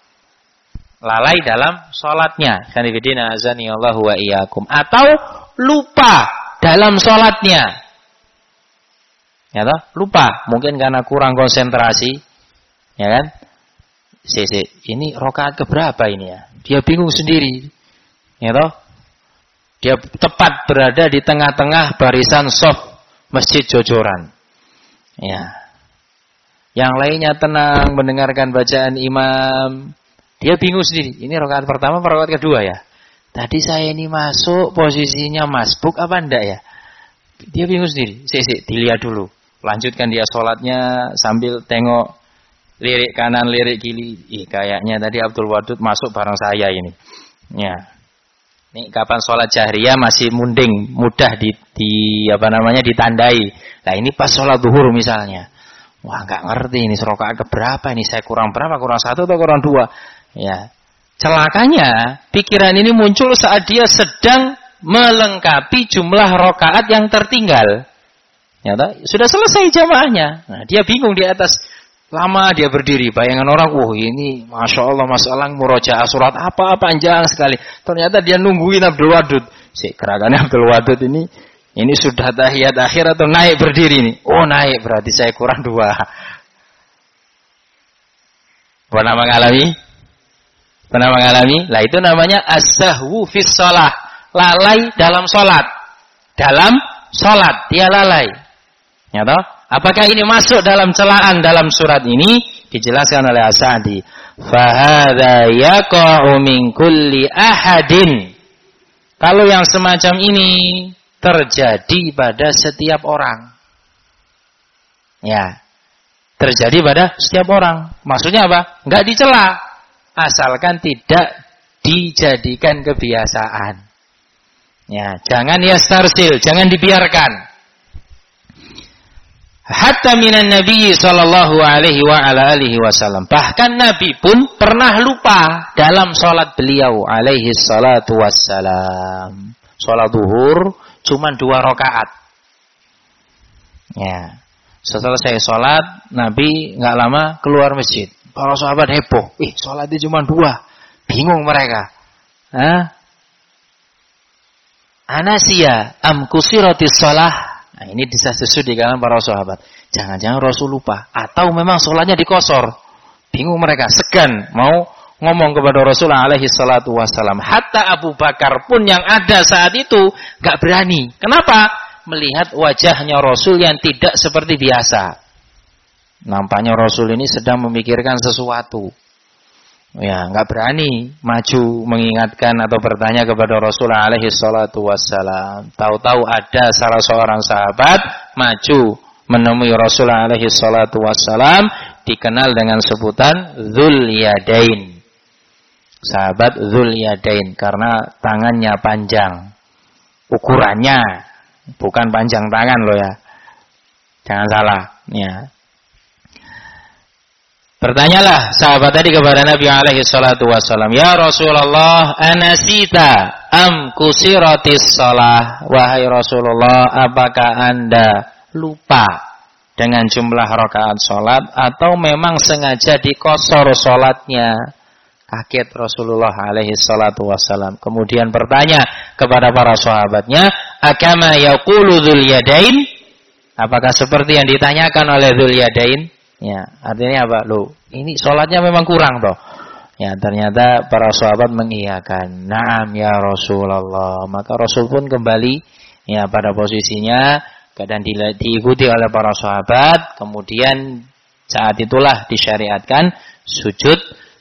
Lalai dalam sholatnya. Khanifidina azani Allah wa iyyakum. Atau lupa dalam sholatnya. Ya toh? Lupa. Mungkin karena kurang konsentrasi. Ya kan? Si, si. Ini rakaat keberapa ini ya? Dia bingung sendiri. Ya toh? Dia tepat berada di tengah-tengah barisan shaf masjid Jojoran. Ya. Yang lainnya tenang mendengarkan bacaan imam. Dia bingung sendiri. Ini rakaat pertama atau rakaat kedua ya? tadi saya ini masuk posisinya masbuk apa enggak ya? Dia bingung sendiri. Sik, sik, dilihat dulu. Lanjutkan dia sholatnya sambil tengok lirik kanan, lirik kiri. Ih, kayaknya tadi Abdul Wadud masuk bareng saya ini. Ya. Ini kapan sholat jahriyah masih munding, mudah di, di apa namanya ditandai. Nah ini pas sholat zuhur misalnya. Wah nggak ngerti ini rakaat keberapa ini, saya kurang berapa, kurang satu atau kurang dua. Ya. Celakanya pikiran ini muncul saat dia sedang melengkapi jumlah rakaat yang tertinggal. Ya, sudah selesai jamaahnya. Nah, dia bingung di atas. Lama dia berdiri. Bayangan orang, wah ini Masya Allah, Masya Allah, murojaah surat apa, panjang sekali. Ternyata dia nungguin Abdul Wadud. Si gerakannya Abdul Wadud ini, ini sudah tahiyat akhir atau naik berdiri nih. Oh naik, berarti saya kurang dua. Pernah mengalami? Pernah mengalami? Lah itu namanya as-sahwu fis shalah. Lalai dalam sholat. Dalam sholat, dia lalai. Ya toh? Apakah ini masuk dalam celaan dalam surat ini? Dijelaskan oleh As-Sa'di. Fahadha yaqa'u min kulli ahadin. Kalau yang semacam ini terjadi pada setiap orang. Ya. Terjadi pada setiap orang. Maksudnya apa? Enggak dicela. Asalkan tidak dijadikan kebiasaan. Ya, jangan yastarsil, jangan dibiarkan. Hatta minan Nabi sallallahu alaihi wa ala alihi wasallam. Bahkan Nabi pun pernah lupa dalam salat beliau alaihi salatu wassalam. Salat zuhur cuma dua rakaat. Ya. Setelah saya salat, Nabi enggak lama keluar masjid. Para sahabat heboh. Ih, salatnya cuma dua. Bingung mereka. Hah? Anasiya am kusiratis shalah. Nah, ini disah-desus di kalangan para sahabat. Jangan-jangan Rasul lupa atau memang sholatnya dikosor. Bingung mereka, segan mau ngomong kepada Rasulullah alaihi salatu wassalam. Hatta Abu Bakar pun yang ada saat itu enggak berani. Kenapa? Melihat wajahnya Rasul yang tidak seperti biasa. Nampaknya Rasul ini sedang memikirkan sesuatu. Ya, enggak berani maju mengingatkan atau bertanya kepada Rasulullah alaihi salatu wassalam. Tahu-tahu ada salah seorang sahabat maju menemui Rasulullah alaihi salatu wassalam, dikenal dengan sebutan Dzul Yadain. Sahabat Dzul Yadain karena tangannya panjang. Ukurannya bukan panjang tangan loh ya. Jangan salah, ya. Bertanyalah sahabat tadi kepada Nabi alaihi salatu wassalam, "Ya Rasulullah, anasita am kusiratis shalah?" Wahai Rasulullah, apakah Anda lupa dengan jumlah rakaat salat atau memang sengaja dikosor salatnya? Kaget Rasulullah alaihi salatu wassalam. Kemudian bertanya kepada para sahabatnya, "Akama yaqulu Dzul Yadain?" Apakah seperti yang ditanyakan oleh Dzul Yadain? Ya, artinya apa? Loh, ini sholatnya memang kurang toh. Ya, ternyata para sahabat mengiyakan. Naam ya Rasulullah. Maka Rasul pun kembali ya pada posisinya dan diikuti oleh para sahabat. Kemudian saat itulah disyariatkan sujud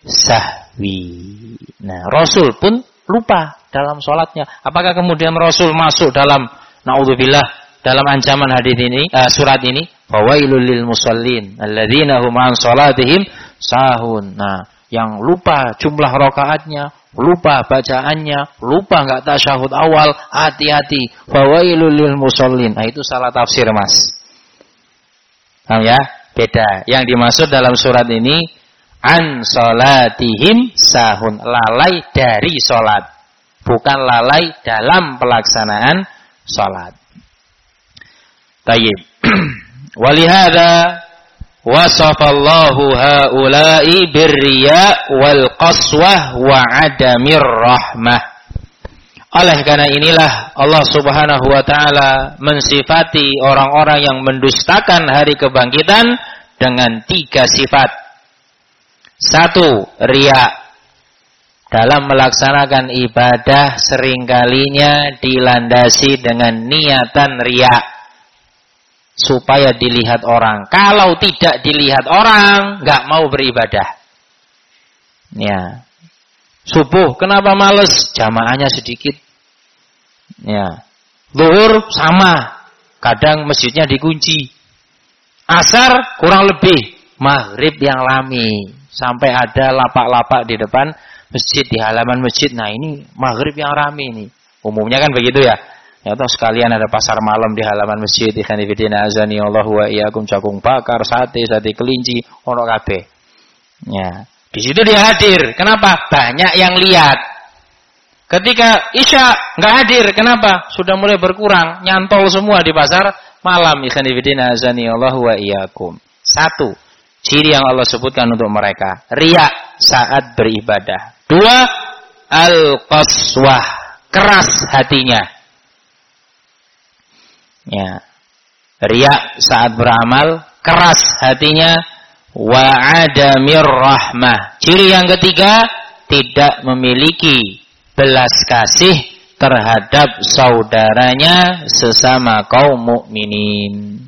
sahwi. Nah, Rasul pun lupa dalam sholatnya. Apakah kemudian Rasul masuk dalam naudzubillah dalam ancaman hadis ini, uh, surat ini, fawailul lil musallin alladzina hum an salatihim sahun. Nah, yang lupa jumlah rakaatnya, lupa bacaannya, lupa enggak tasyahud awal, hati-hati. Fawailul lil musallin. Nah, itu salah tafsir, Mas. Paham ya? Beda. Yang dimaksud dalam surat ini an salatihim sahun, lalai dari salat, bukan lalai dalam pelaksanaan salat. Tayyib. Walihada wasafallahu haula'i birriya wal qaswah wa adamir rahmah. Oleh karena inilah Allah Subhanahu wa taala mensifati orang-orang yang mendustakan hari kebangkitan dengan tiga sifat. Satu, riya. Dalam melaksanakan ibadah seringkalinya dilandasi dengan niatan riya. Supaya dilihat orang. Kalau tidak dilihat orang, nggak mau beribadah. Ya. Subuh, kenapa males? Jamaahnya sedikit. Ya. Zuhur sama. Kadang masjidnya dikunci. Asar kurang lebih. Maghrib yang rame. Sampai ada lapak-lapak di depan masjid, di halaman masjid. Nah ini maghrib yang rame nih. Umumnya kan begitu ya. Ya toh sekalian ada pasar malam di halaman masjid. Ikhwan fillah azani Allah wa iyyakum, jagung bakar, sate, sate kelinci, ono kabeh. Ya, di situ dia hadir. Kenapa? Banyak yang lihat. Ketika Isya enggak hadir, kenapa? Sudah mulai berkurang, nyantol semua di pasar malam. Ikhwan fillah azani Allah wa iyyakum. Satu, ciri yang Allah sebutkan untuk mereka, riya saat beribadah. Dua, al-qaswah, keras hatinya. Ya, riya saat beramal, keras hatinya, wa adamir rahmah. Ciri yang ketiga, tidak memiliki belas kasih terhadap saudaranya sesama kaum mukminin.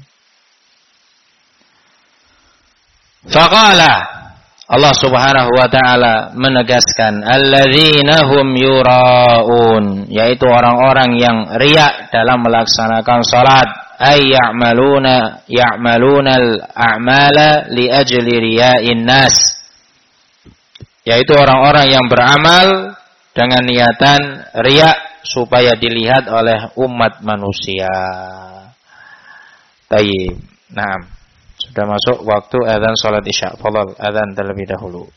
Faqala, Allah Subhanahu wa taala menegaskan, alladzina hum yuraun, yaitu orang-orang yang riya dalam melaksanakan salat, ay ya'maluna ya'maluna al-a'mala li ajli riya'in nas, yaitu orang-orang yang beramal dengan niatan riya supaya dilihat oleh umat manusia. Tayyib. Naam. Sudah masuk waktu azan salat Isya. Fadhal azan terlebih dahulu.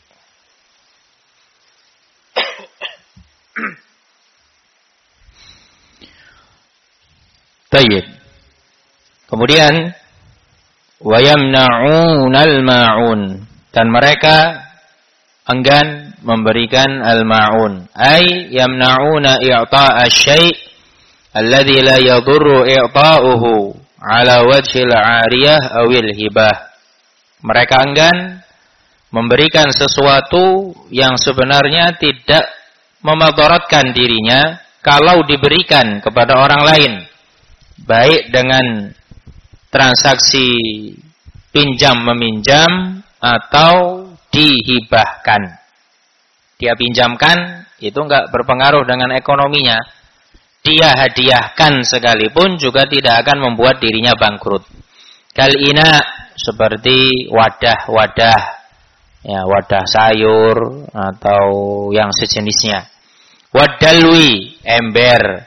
Tayyib. Kemudian wa yamna'unal ma'un, dan mereka enggan memberikan al-ma'un, ay yamna'una i'ta'a asy-syai' alladzi la yadurru i'ta'uhu ala wajhil 'ariyah awil hibah. Mereka enggan memberikan sesuatu yang sebenarnya tidak memadaratkan dirinya kalau diberikan kepada orang lain, baik dengan transaksi pinjam meminjam atau dihibahkan. Dia pinjamkan, itu enggak berpengaruh dengan ekonominya. Dia hadiahkan sekalipun juga tidak akan membuat dirinya bangkrut. Kalina, seperti wadah-wadah, ya, wadah sayur atau yang sejenisnya. Wadalwi, ember.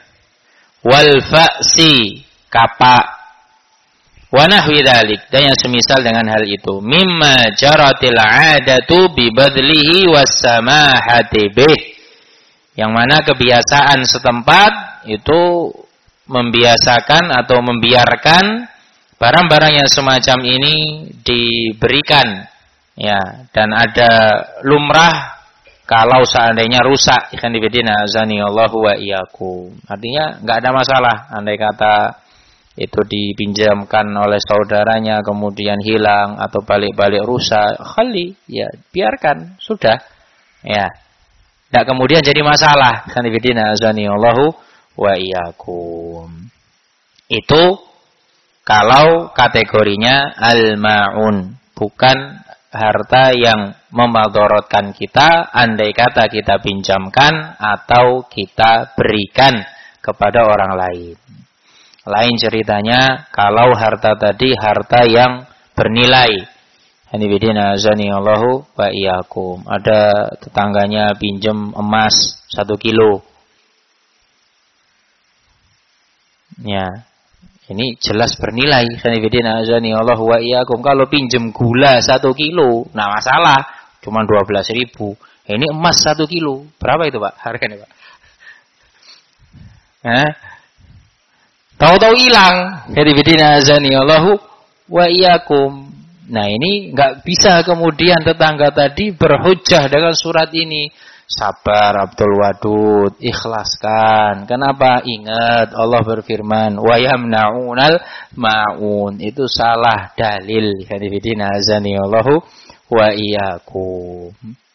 Walfa'si, kapak. Wanahwi dzalik, dan yang semisal dengan hal itu. Mimma jaratil 'adatu bi badlihi wassamahati bih, yang mana kebiasaan setempat itu membiasakan atau membiarkan barang-barang yang semacam ini diberikan, ya, dan ada lumrah kalau seandainya rusak. Ikhwan fillah azani Allahu wa iyyakum. Artinya enggak ada masalah andai kata itu dipinjamkan oleh saudaranya kemudian hilang atau balik-balik rusak, khali, ya biarkan, sudah, ya, tidak kemudian jadi masalah. Kanifidina azani Allahu wa iyyakum. Itu kalau kategorinya al-ma'un, bukan harta yang memadorotkan kita andai kata kita pinjamkan atau kita berikan kepada orang lain. Lain ceritanya kalau harta tadi harta yang bernilai. Hanifidina azani Allahu wa iyyakum. Ada tetangganya pinjam emas satu kilo. Ya, ini jelas bernilai. Hanifidina azani Allahu wa iyyakum. Kalau pinjam gula satu kilo, nah masalah, cuma dua belas ribu. Ini emas satu kilo, berapa itu Pak harganya Pak? Hah? Tahu-tahu hilang. Hanifidina azani Allahu wa iyyakum. Nah ini nggak bisa kemudian tetangga tadi berhujjah dengan surat ini. Sabar Abdul Wadud, ikhlaskan. Kenapa? Ingat Allah berfirman, wa yamna'unal ma'un. Itu salah dalil. Hanifidina azani Allahu wa iyyakum.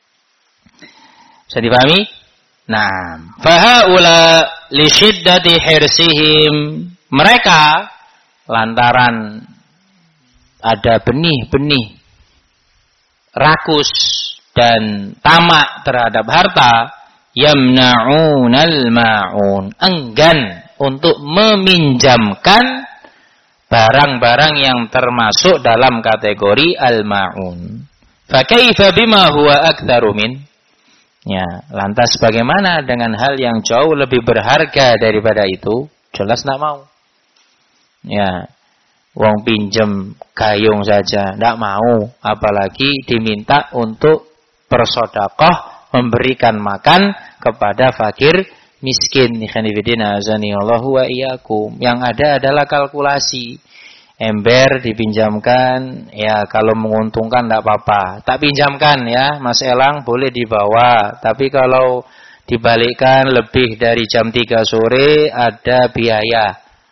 Bisa dipahami? Nah, fahaula li syiddati hirsihim. Mereka lantaran ada benih-benih rakus dan tamak terhadap harta, yamna'unal ma'un, enggan untuk meminjamkan barang-barang yang termasuk dalam kategori al-ma'un. Fa kaifa bima huwa aktsaru min? Ya, lantas bagaimana dengan hal yang jauh lebih berharga daripada itu? Jelas enggak mau. Ya, wong pinjem gayung saja enggak mau, apalagi diminta untuk bersedekah, memberikan makan kepada fakir miskin. Khanifidina azani Allahu wa iyyakum. Yang ada adalah kalkulasi. Ember dipinjamkan, ya kalau menguntungkan tidak apa-apa. Tak pinjamkan ya, Mas Elang boleh dibawa. Tapi kalau dibalikkan lebih dari jam tiga sore ada biaya.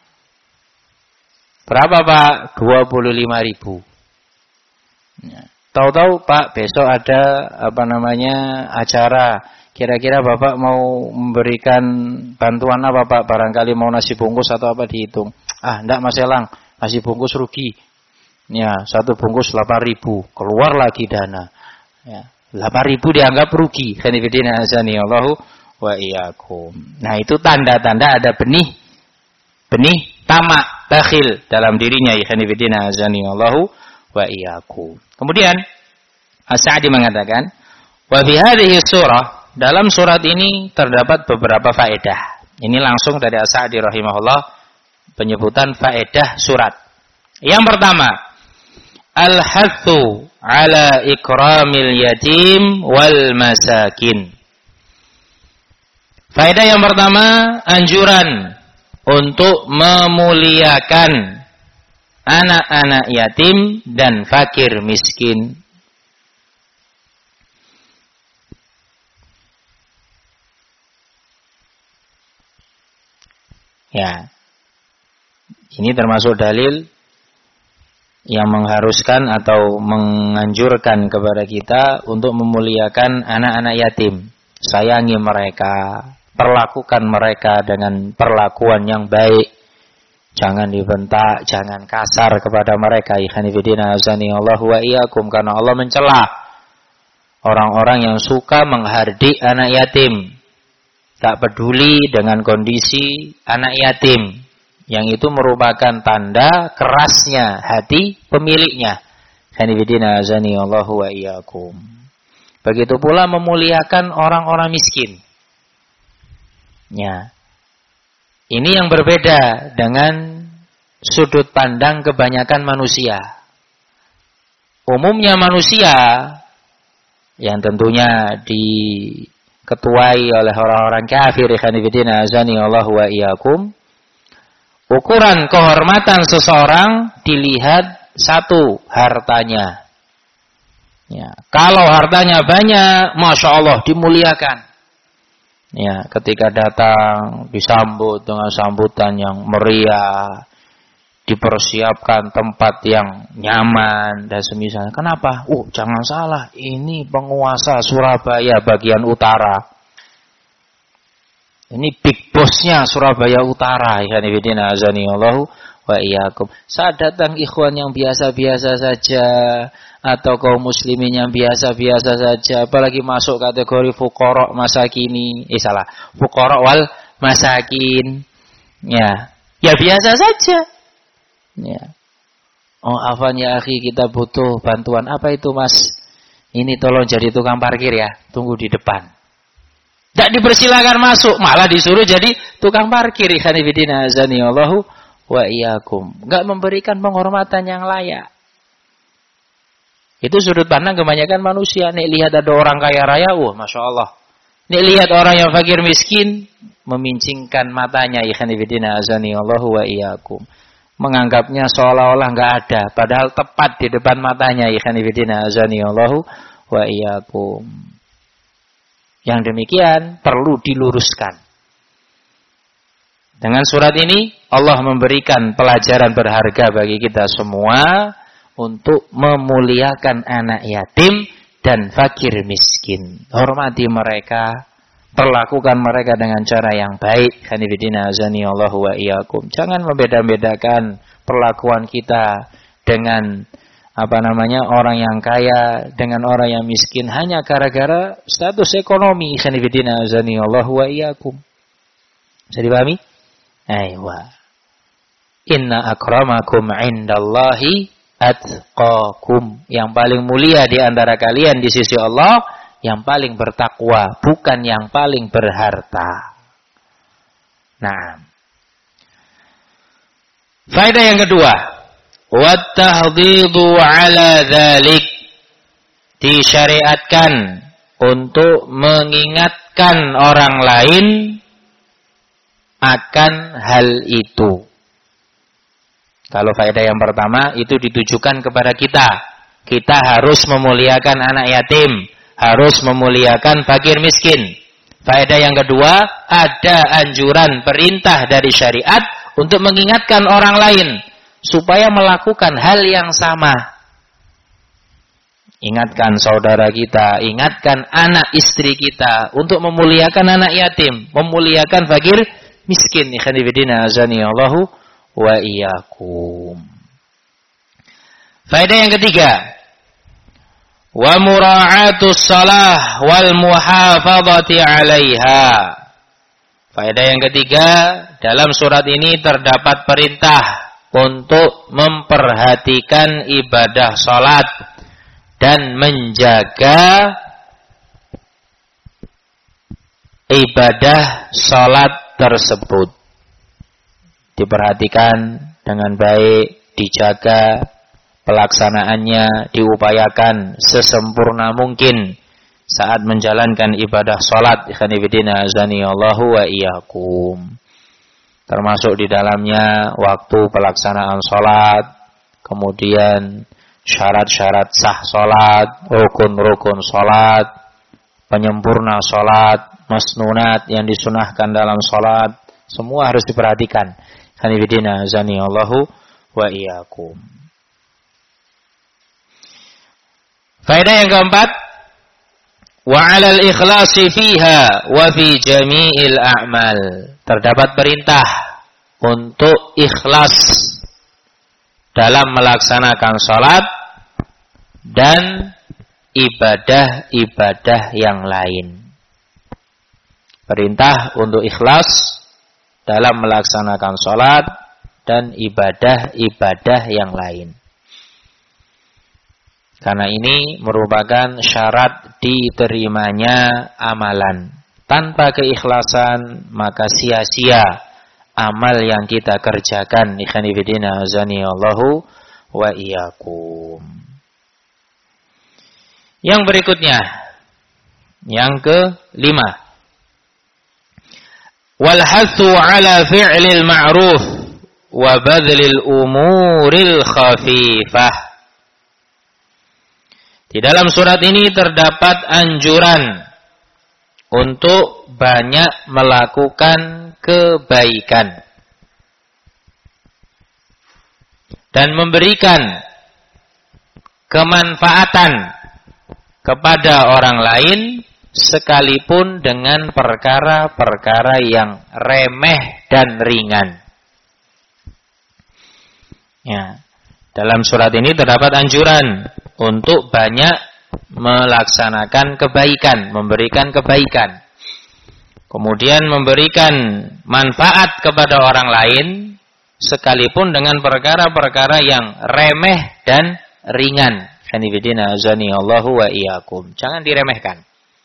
Berapa Pak? dua puluh lima ribu. Ya. Tahu-tahu Pak besok ada apa namanya acara. Kira-kira Bapak mau memberikan bantuan apa Pak? Barangkali mau nasi bungkus atau apa dihitung. Ah, enggak Mas Elang. Nasi bungkus rugi. Ya, satu bungkus delapan ribu. Keluar lagi dana. Ya, delapan ribu dianggap rugi. Khanifidina azani Allahu wa iyyakum. Nah, itu tanda-tanda ada benih benih tamak, bakhil dalam dirinya. Khanifidina azani Allahu wa iyyakum. Kemudian As-Sa'di mengatakan, wa fi hadhihi surah, dalam surat ini terdapat beberapa faedah. Ini langsung dari As-Sa'di rahimahullah, penyebutan faedah surat. Yang pertama, al-hathu ala ikramil yatim wal masakin. Faedah yang pertama, anjuran untuk memuliakan anak-anak yatim dan fakir miskin. Ya. Ini termasuk dalil yang mengharuskan atau menganjurkan kepada kita untuk memuliakan anak-anak yatim. Sayangi mereka, perlakukan mereka dengan perlakuan yang baik. Jangan dibentak, jangan kasar kepada mereka. Ikhwanifidina azani Allahu wa iyyakum, karena Allah mencela orang-orang yang suka menghardik anak yatim. Tak peduli dengan kondisi anak yatim. Yang itu merupakan tanda kerasnya hati pemiliknya. Khanifidina azani Allahu wa iyyakum. Begitu pula memuliakan orang-orang miskin. Ya. Ini yang berbeda dengan sudut pandang kebanyakan manusia. Umumnya manusia yang tentunya diketuai oleh orang-orang kafir. Khanifidina azani Allahu wa iyyakum. Ukuran kehormatan seseorang dilihat satu, hartanya. Ya, kalau hartanya banyak, masya Allah dimuliakan. Ya, ketika datang disambut dengan sambutan yang meriah, dipersiapkan tempat yang nyaman dan semisal. Kenapa? Uh, jangan salah, ini penguasa Surabaya bagian utara. Ini big bossnya Surabaya Utara. Ikhwanifidina azani Allahu wa iyyakum. Saat datang ikhwan yang biasa-biasa saja, atau kaum muslimin yang biasa-biasa saja, apalagi masuk kategori fuqara masakini, eh salah, fuqara wal masakin. Ya, ya biasa saja. Ya. Oh, afan ya akhi, kita butuh bantuan. Apa itu Mas? Ini tolong jadi tukang parkir ya. Tunggu di depan. Tidak dipersilakan masuk, malah disuruh jadi tukang parkir. Khanifidina azani Allahu wa iyyakum. Enggak memberikan penghormatan yang layak. Itu sudut pandang kebanyakan manusia. Nih lihat ada orang kaya raya, wah masya Allah. Nih lihat orang yang fakir miskin, memincingkan matanya. Khanifidina azani Allahu wa iyyakum. Menganggapnya seolah-olah enggak ada, padahal tepat di depan matanya. Khanifidina azani Allahu wa iyyakum. Yang demikian perlu diluruskan. Dengan surat ini Allah memberikan pelajaran berharga bagi kita semua untuk memuliakan anak yatim dan fakir miskin. Hormati mereka, perlakukan mereka dengan cara yang baik. Khanifidina azani Allahu wa iyyakum. Jangan membeda-bedakan perlakuan kita dengan apa namanya orang yang kaya dengan orang yang miskin hanya gara-gara status ekonomi. Khanifidina azani Allah wa iyyakum. Bisa dipahami? Aywa. Inna akramakum indallahi atqakum. Yang paling mulia di antara kalian di sisi Allah yang paling bertakwa, bukan yang paling berharta. Nah. Faedah yang kedua, wat-tahdhidu 'ala dzalik. Disyariatkan untuk mengingatkan orang lain akan hal itu. Kalau faedah yang pertama itu ditujukan kepada kita. Kita harus memuliakan anak yatim, harus memuliakan fakir miskin. Faedah yang kedua, ada anjuran perintah dari syariat untuk mengingatkan orang lain supaya melakukan hal yang sama. Ingatkan saudara kita, ingatkan anak istri kita untuk memuliakan anak yatim, memuliakan fakir miskin. Ikhwanifidina azani Allahu wa iyyakum. Faedah yang ketiga, wa mura'atus shalah wal muhafadzati 'alaiha. Faedah yang ketiga, dalam surat ini terdapat perintah untuk memperhatikan ibadah salat dan menjaga ibadah salat tersebut. Diperhatikan dengan baik, dijaga pelaksanaannya, diupayakan sesempurna mungkin saat menjalankan ibadah salat. Ikhwanifidina azani Allahu wa iyyakum. Termasuk di dalamnya waktu pelaksanaan salat, kemudian syarat-syarat sah salat, rukun-rukun salat, penyempurna salat, masnunat yang disunahkan dalam salat, semua harus diperhatikan. Ikhwanifidina azani Allahu wa iyyakum. Faedah yang keempat, wa 'alal ikhlasi fiha wa fi jami'il a'mal. Terdapat perintah untuk ikhlas dalam melaksanakan salat dan ibadah-ibadah yang lain. Perintah untuk ikhlas dalam melaksanakan salat dan ibadah-ibadah yang lain. Karena ini merupakan syarat diterimanya amalan. Tanpa keikhlasan maka sia-sia amal yang kita kerjakan. Ikhwanifidina azani Allahu wa iyyakum. Yang berikutnya, yang kelima, wal hathu ala fi'lil ma'ruf wa badlil umuril khafifah. Di dalam surat ini terdapat anjuran untuk banyak melakukan kebaikan dan memberikan kemanfaatan kepada orang lain sekalipun dengan perkara-perkara yang remeh dan ringan. Ya, dalam surat ini terdapat anjuran untuk banyak melaksanakan kebaikan, memberikan kebaikan. Kemudian memberikan manfaat kepada orang lain sekalipun dengan perkara-perkara yang remeh dan ringan. Khanifidina azani Allahu wa iyyakum. Jangan diremehkan.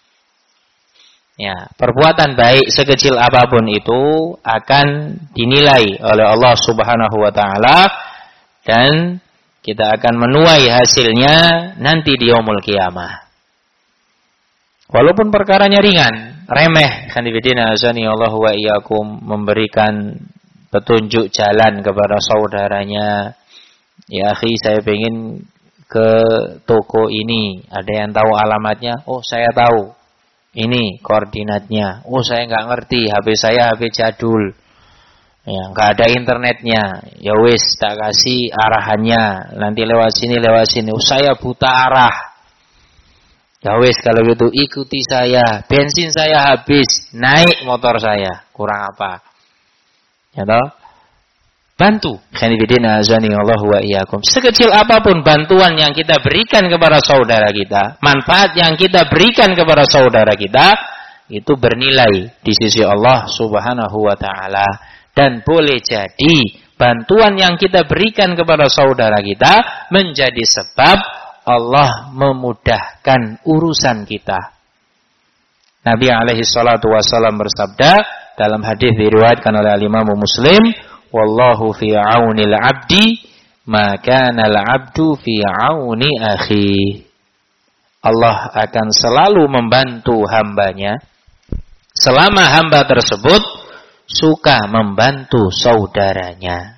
Ya, perbuatan baik sekecil apapun itu akan dinilai oleh Allah Subhanahu wa taala dan kita akan menuai hasilnya nanti di yaumul qiyamah. Walaupun perkaranya ringan, remeh, khanifidina azani Allahu wa iyyakum, memberikan petunjuk jalan kepada saudaranya. Ya akhi, saya ingin ke toko ini, ada yang tahu alamatnya? Oh, saya tahu. Ini koordinatnya. Oh, saya nggak ngerti, H P saya H P jadul. Ya, nggak ada internetnya. Ya wis, tak kasih arahannya. Nanti lewat sini, lewat sini. Oh, saya buta arah. Ya wis, kalau gitu ikuti saya. Bensin saya habis, naik motor saya. Kurang apa? Ya toh? bantu. Khanifidina azani Allah wa iyyakum. Sekecil apapun bantuan yang kita berikan kepada saudara kita, manfaat yang kita berikan kepada saudara kita, itu bernilai di sisi Allah Subhanahu wa taala, dan boleh jadi bantuan yang kita berikan kepada saudara kita menjadi sebab Allah memudahkan urusan kita. Nabi alaihi salatu wasallam bersabda dalam hadis diriwayatkan oleh Imam Muslim, wallahu fi aunil abdi ma kana al abdu fi auni akhi. Allah akan selalu membantu hambanya selama hamba tersebut suka membantu saudaranya.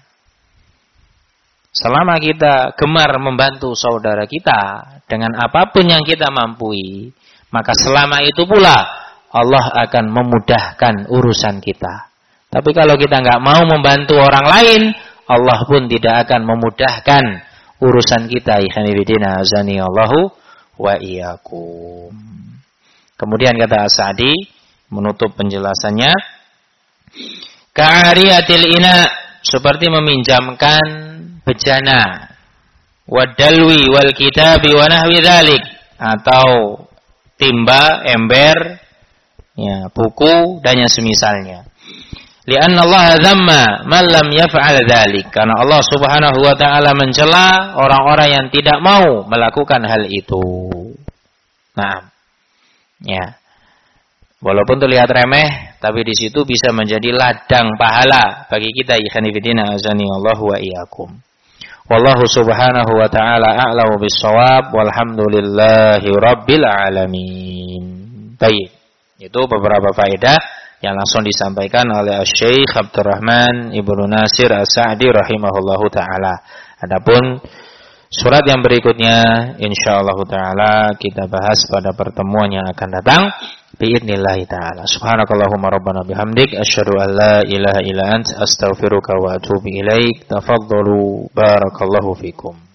Selama kita gemar membantu saudara kita dengan apapun yang kita mampu, maka selama itu pula Allah akan memudahkan urusan kita. Tapi kalau kita nggak mau membantu orang lain, Allah pun tidak akan memudahkan urusan kita. Ikhwanifidina azani Allahu wa iyyakum. Kemudian kata As-Sa'di menutup penjelasannya, ka'ariyatil ina, seperti meminjamkan bejana, wadalwi wal kitabi wa nahwi dzalik, atau timba, ember, ya, buku dan yang semisalnya. Lianna Allah dzamma man lam yaf'al dzalik, karena Allah Subhanahu wa taala mencela orang-orang yang tidak mau melakukan hal itu. Nah, ya. Walaupun terlihat remeh, tapi di situ bisa menjadi ladang pahala bagi kita. Ikhwanifidina azani Allah wa iyyakum. Wallahu subhanahu wa ta'ala a'lamu bis-shawab, walhamdulillahi rabbil alamin. Baik, itu beberapa faedah yang langsung disampaikan oleh Syekh Abdurrahman Ibnu Nasir As-Sa'di rahimahullahu ta'ala. Adapun surat yang berikutnya insyaallah ta'ala kita bahas pada pertemuan yang akan datang biidznillah ta'ala. Subhanakallahumma rabbana bihamdik asyhadu an la ilaha illa anta astaghfiruka wa atubu ilaik. Tafaddalu barakallahu fikum.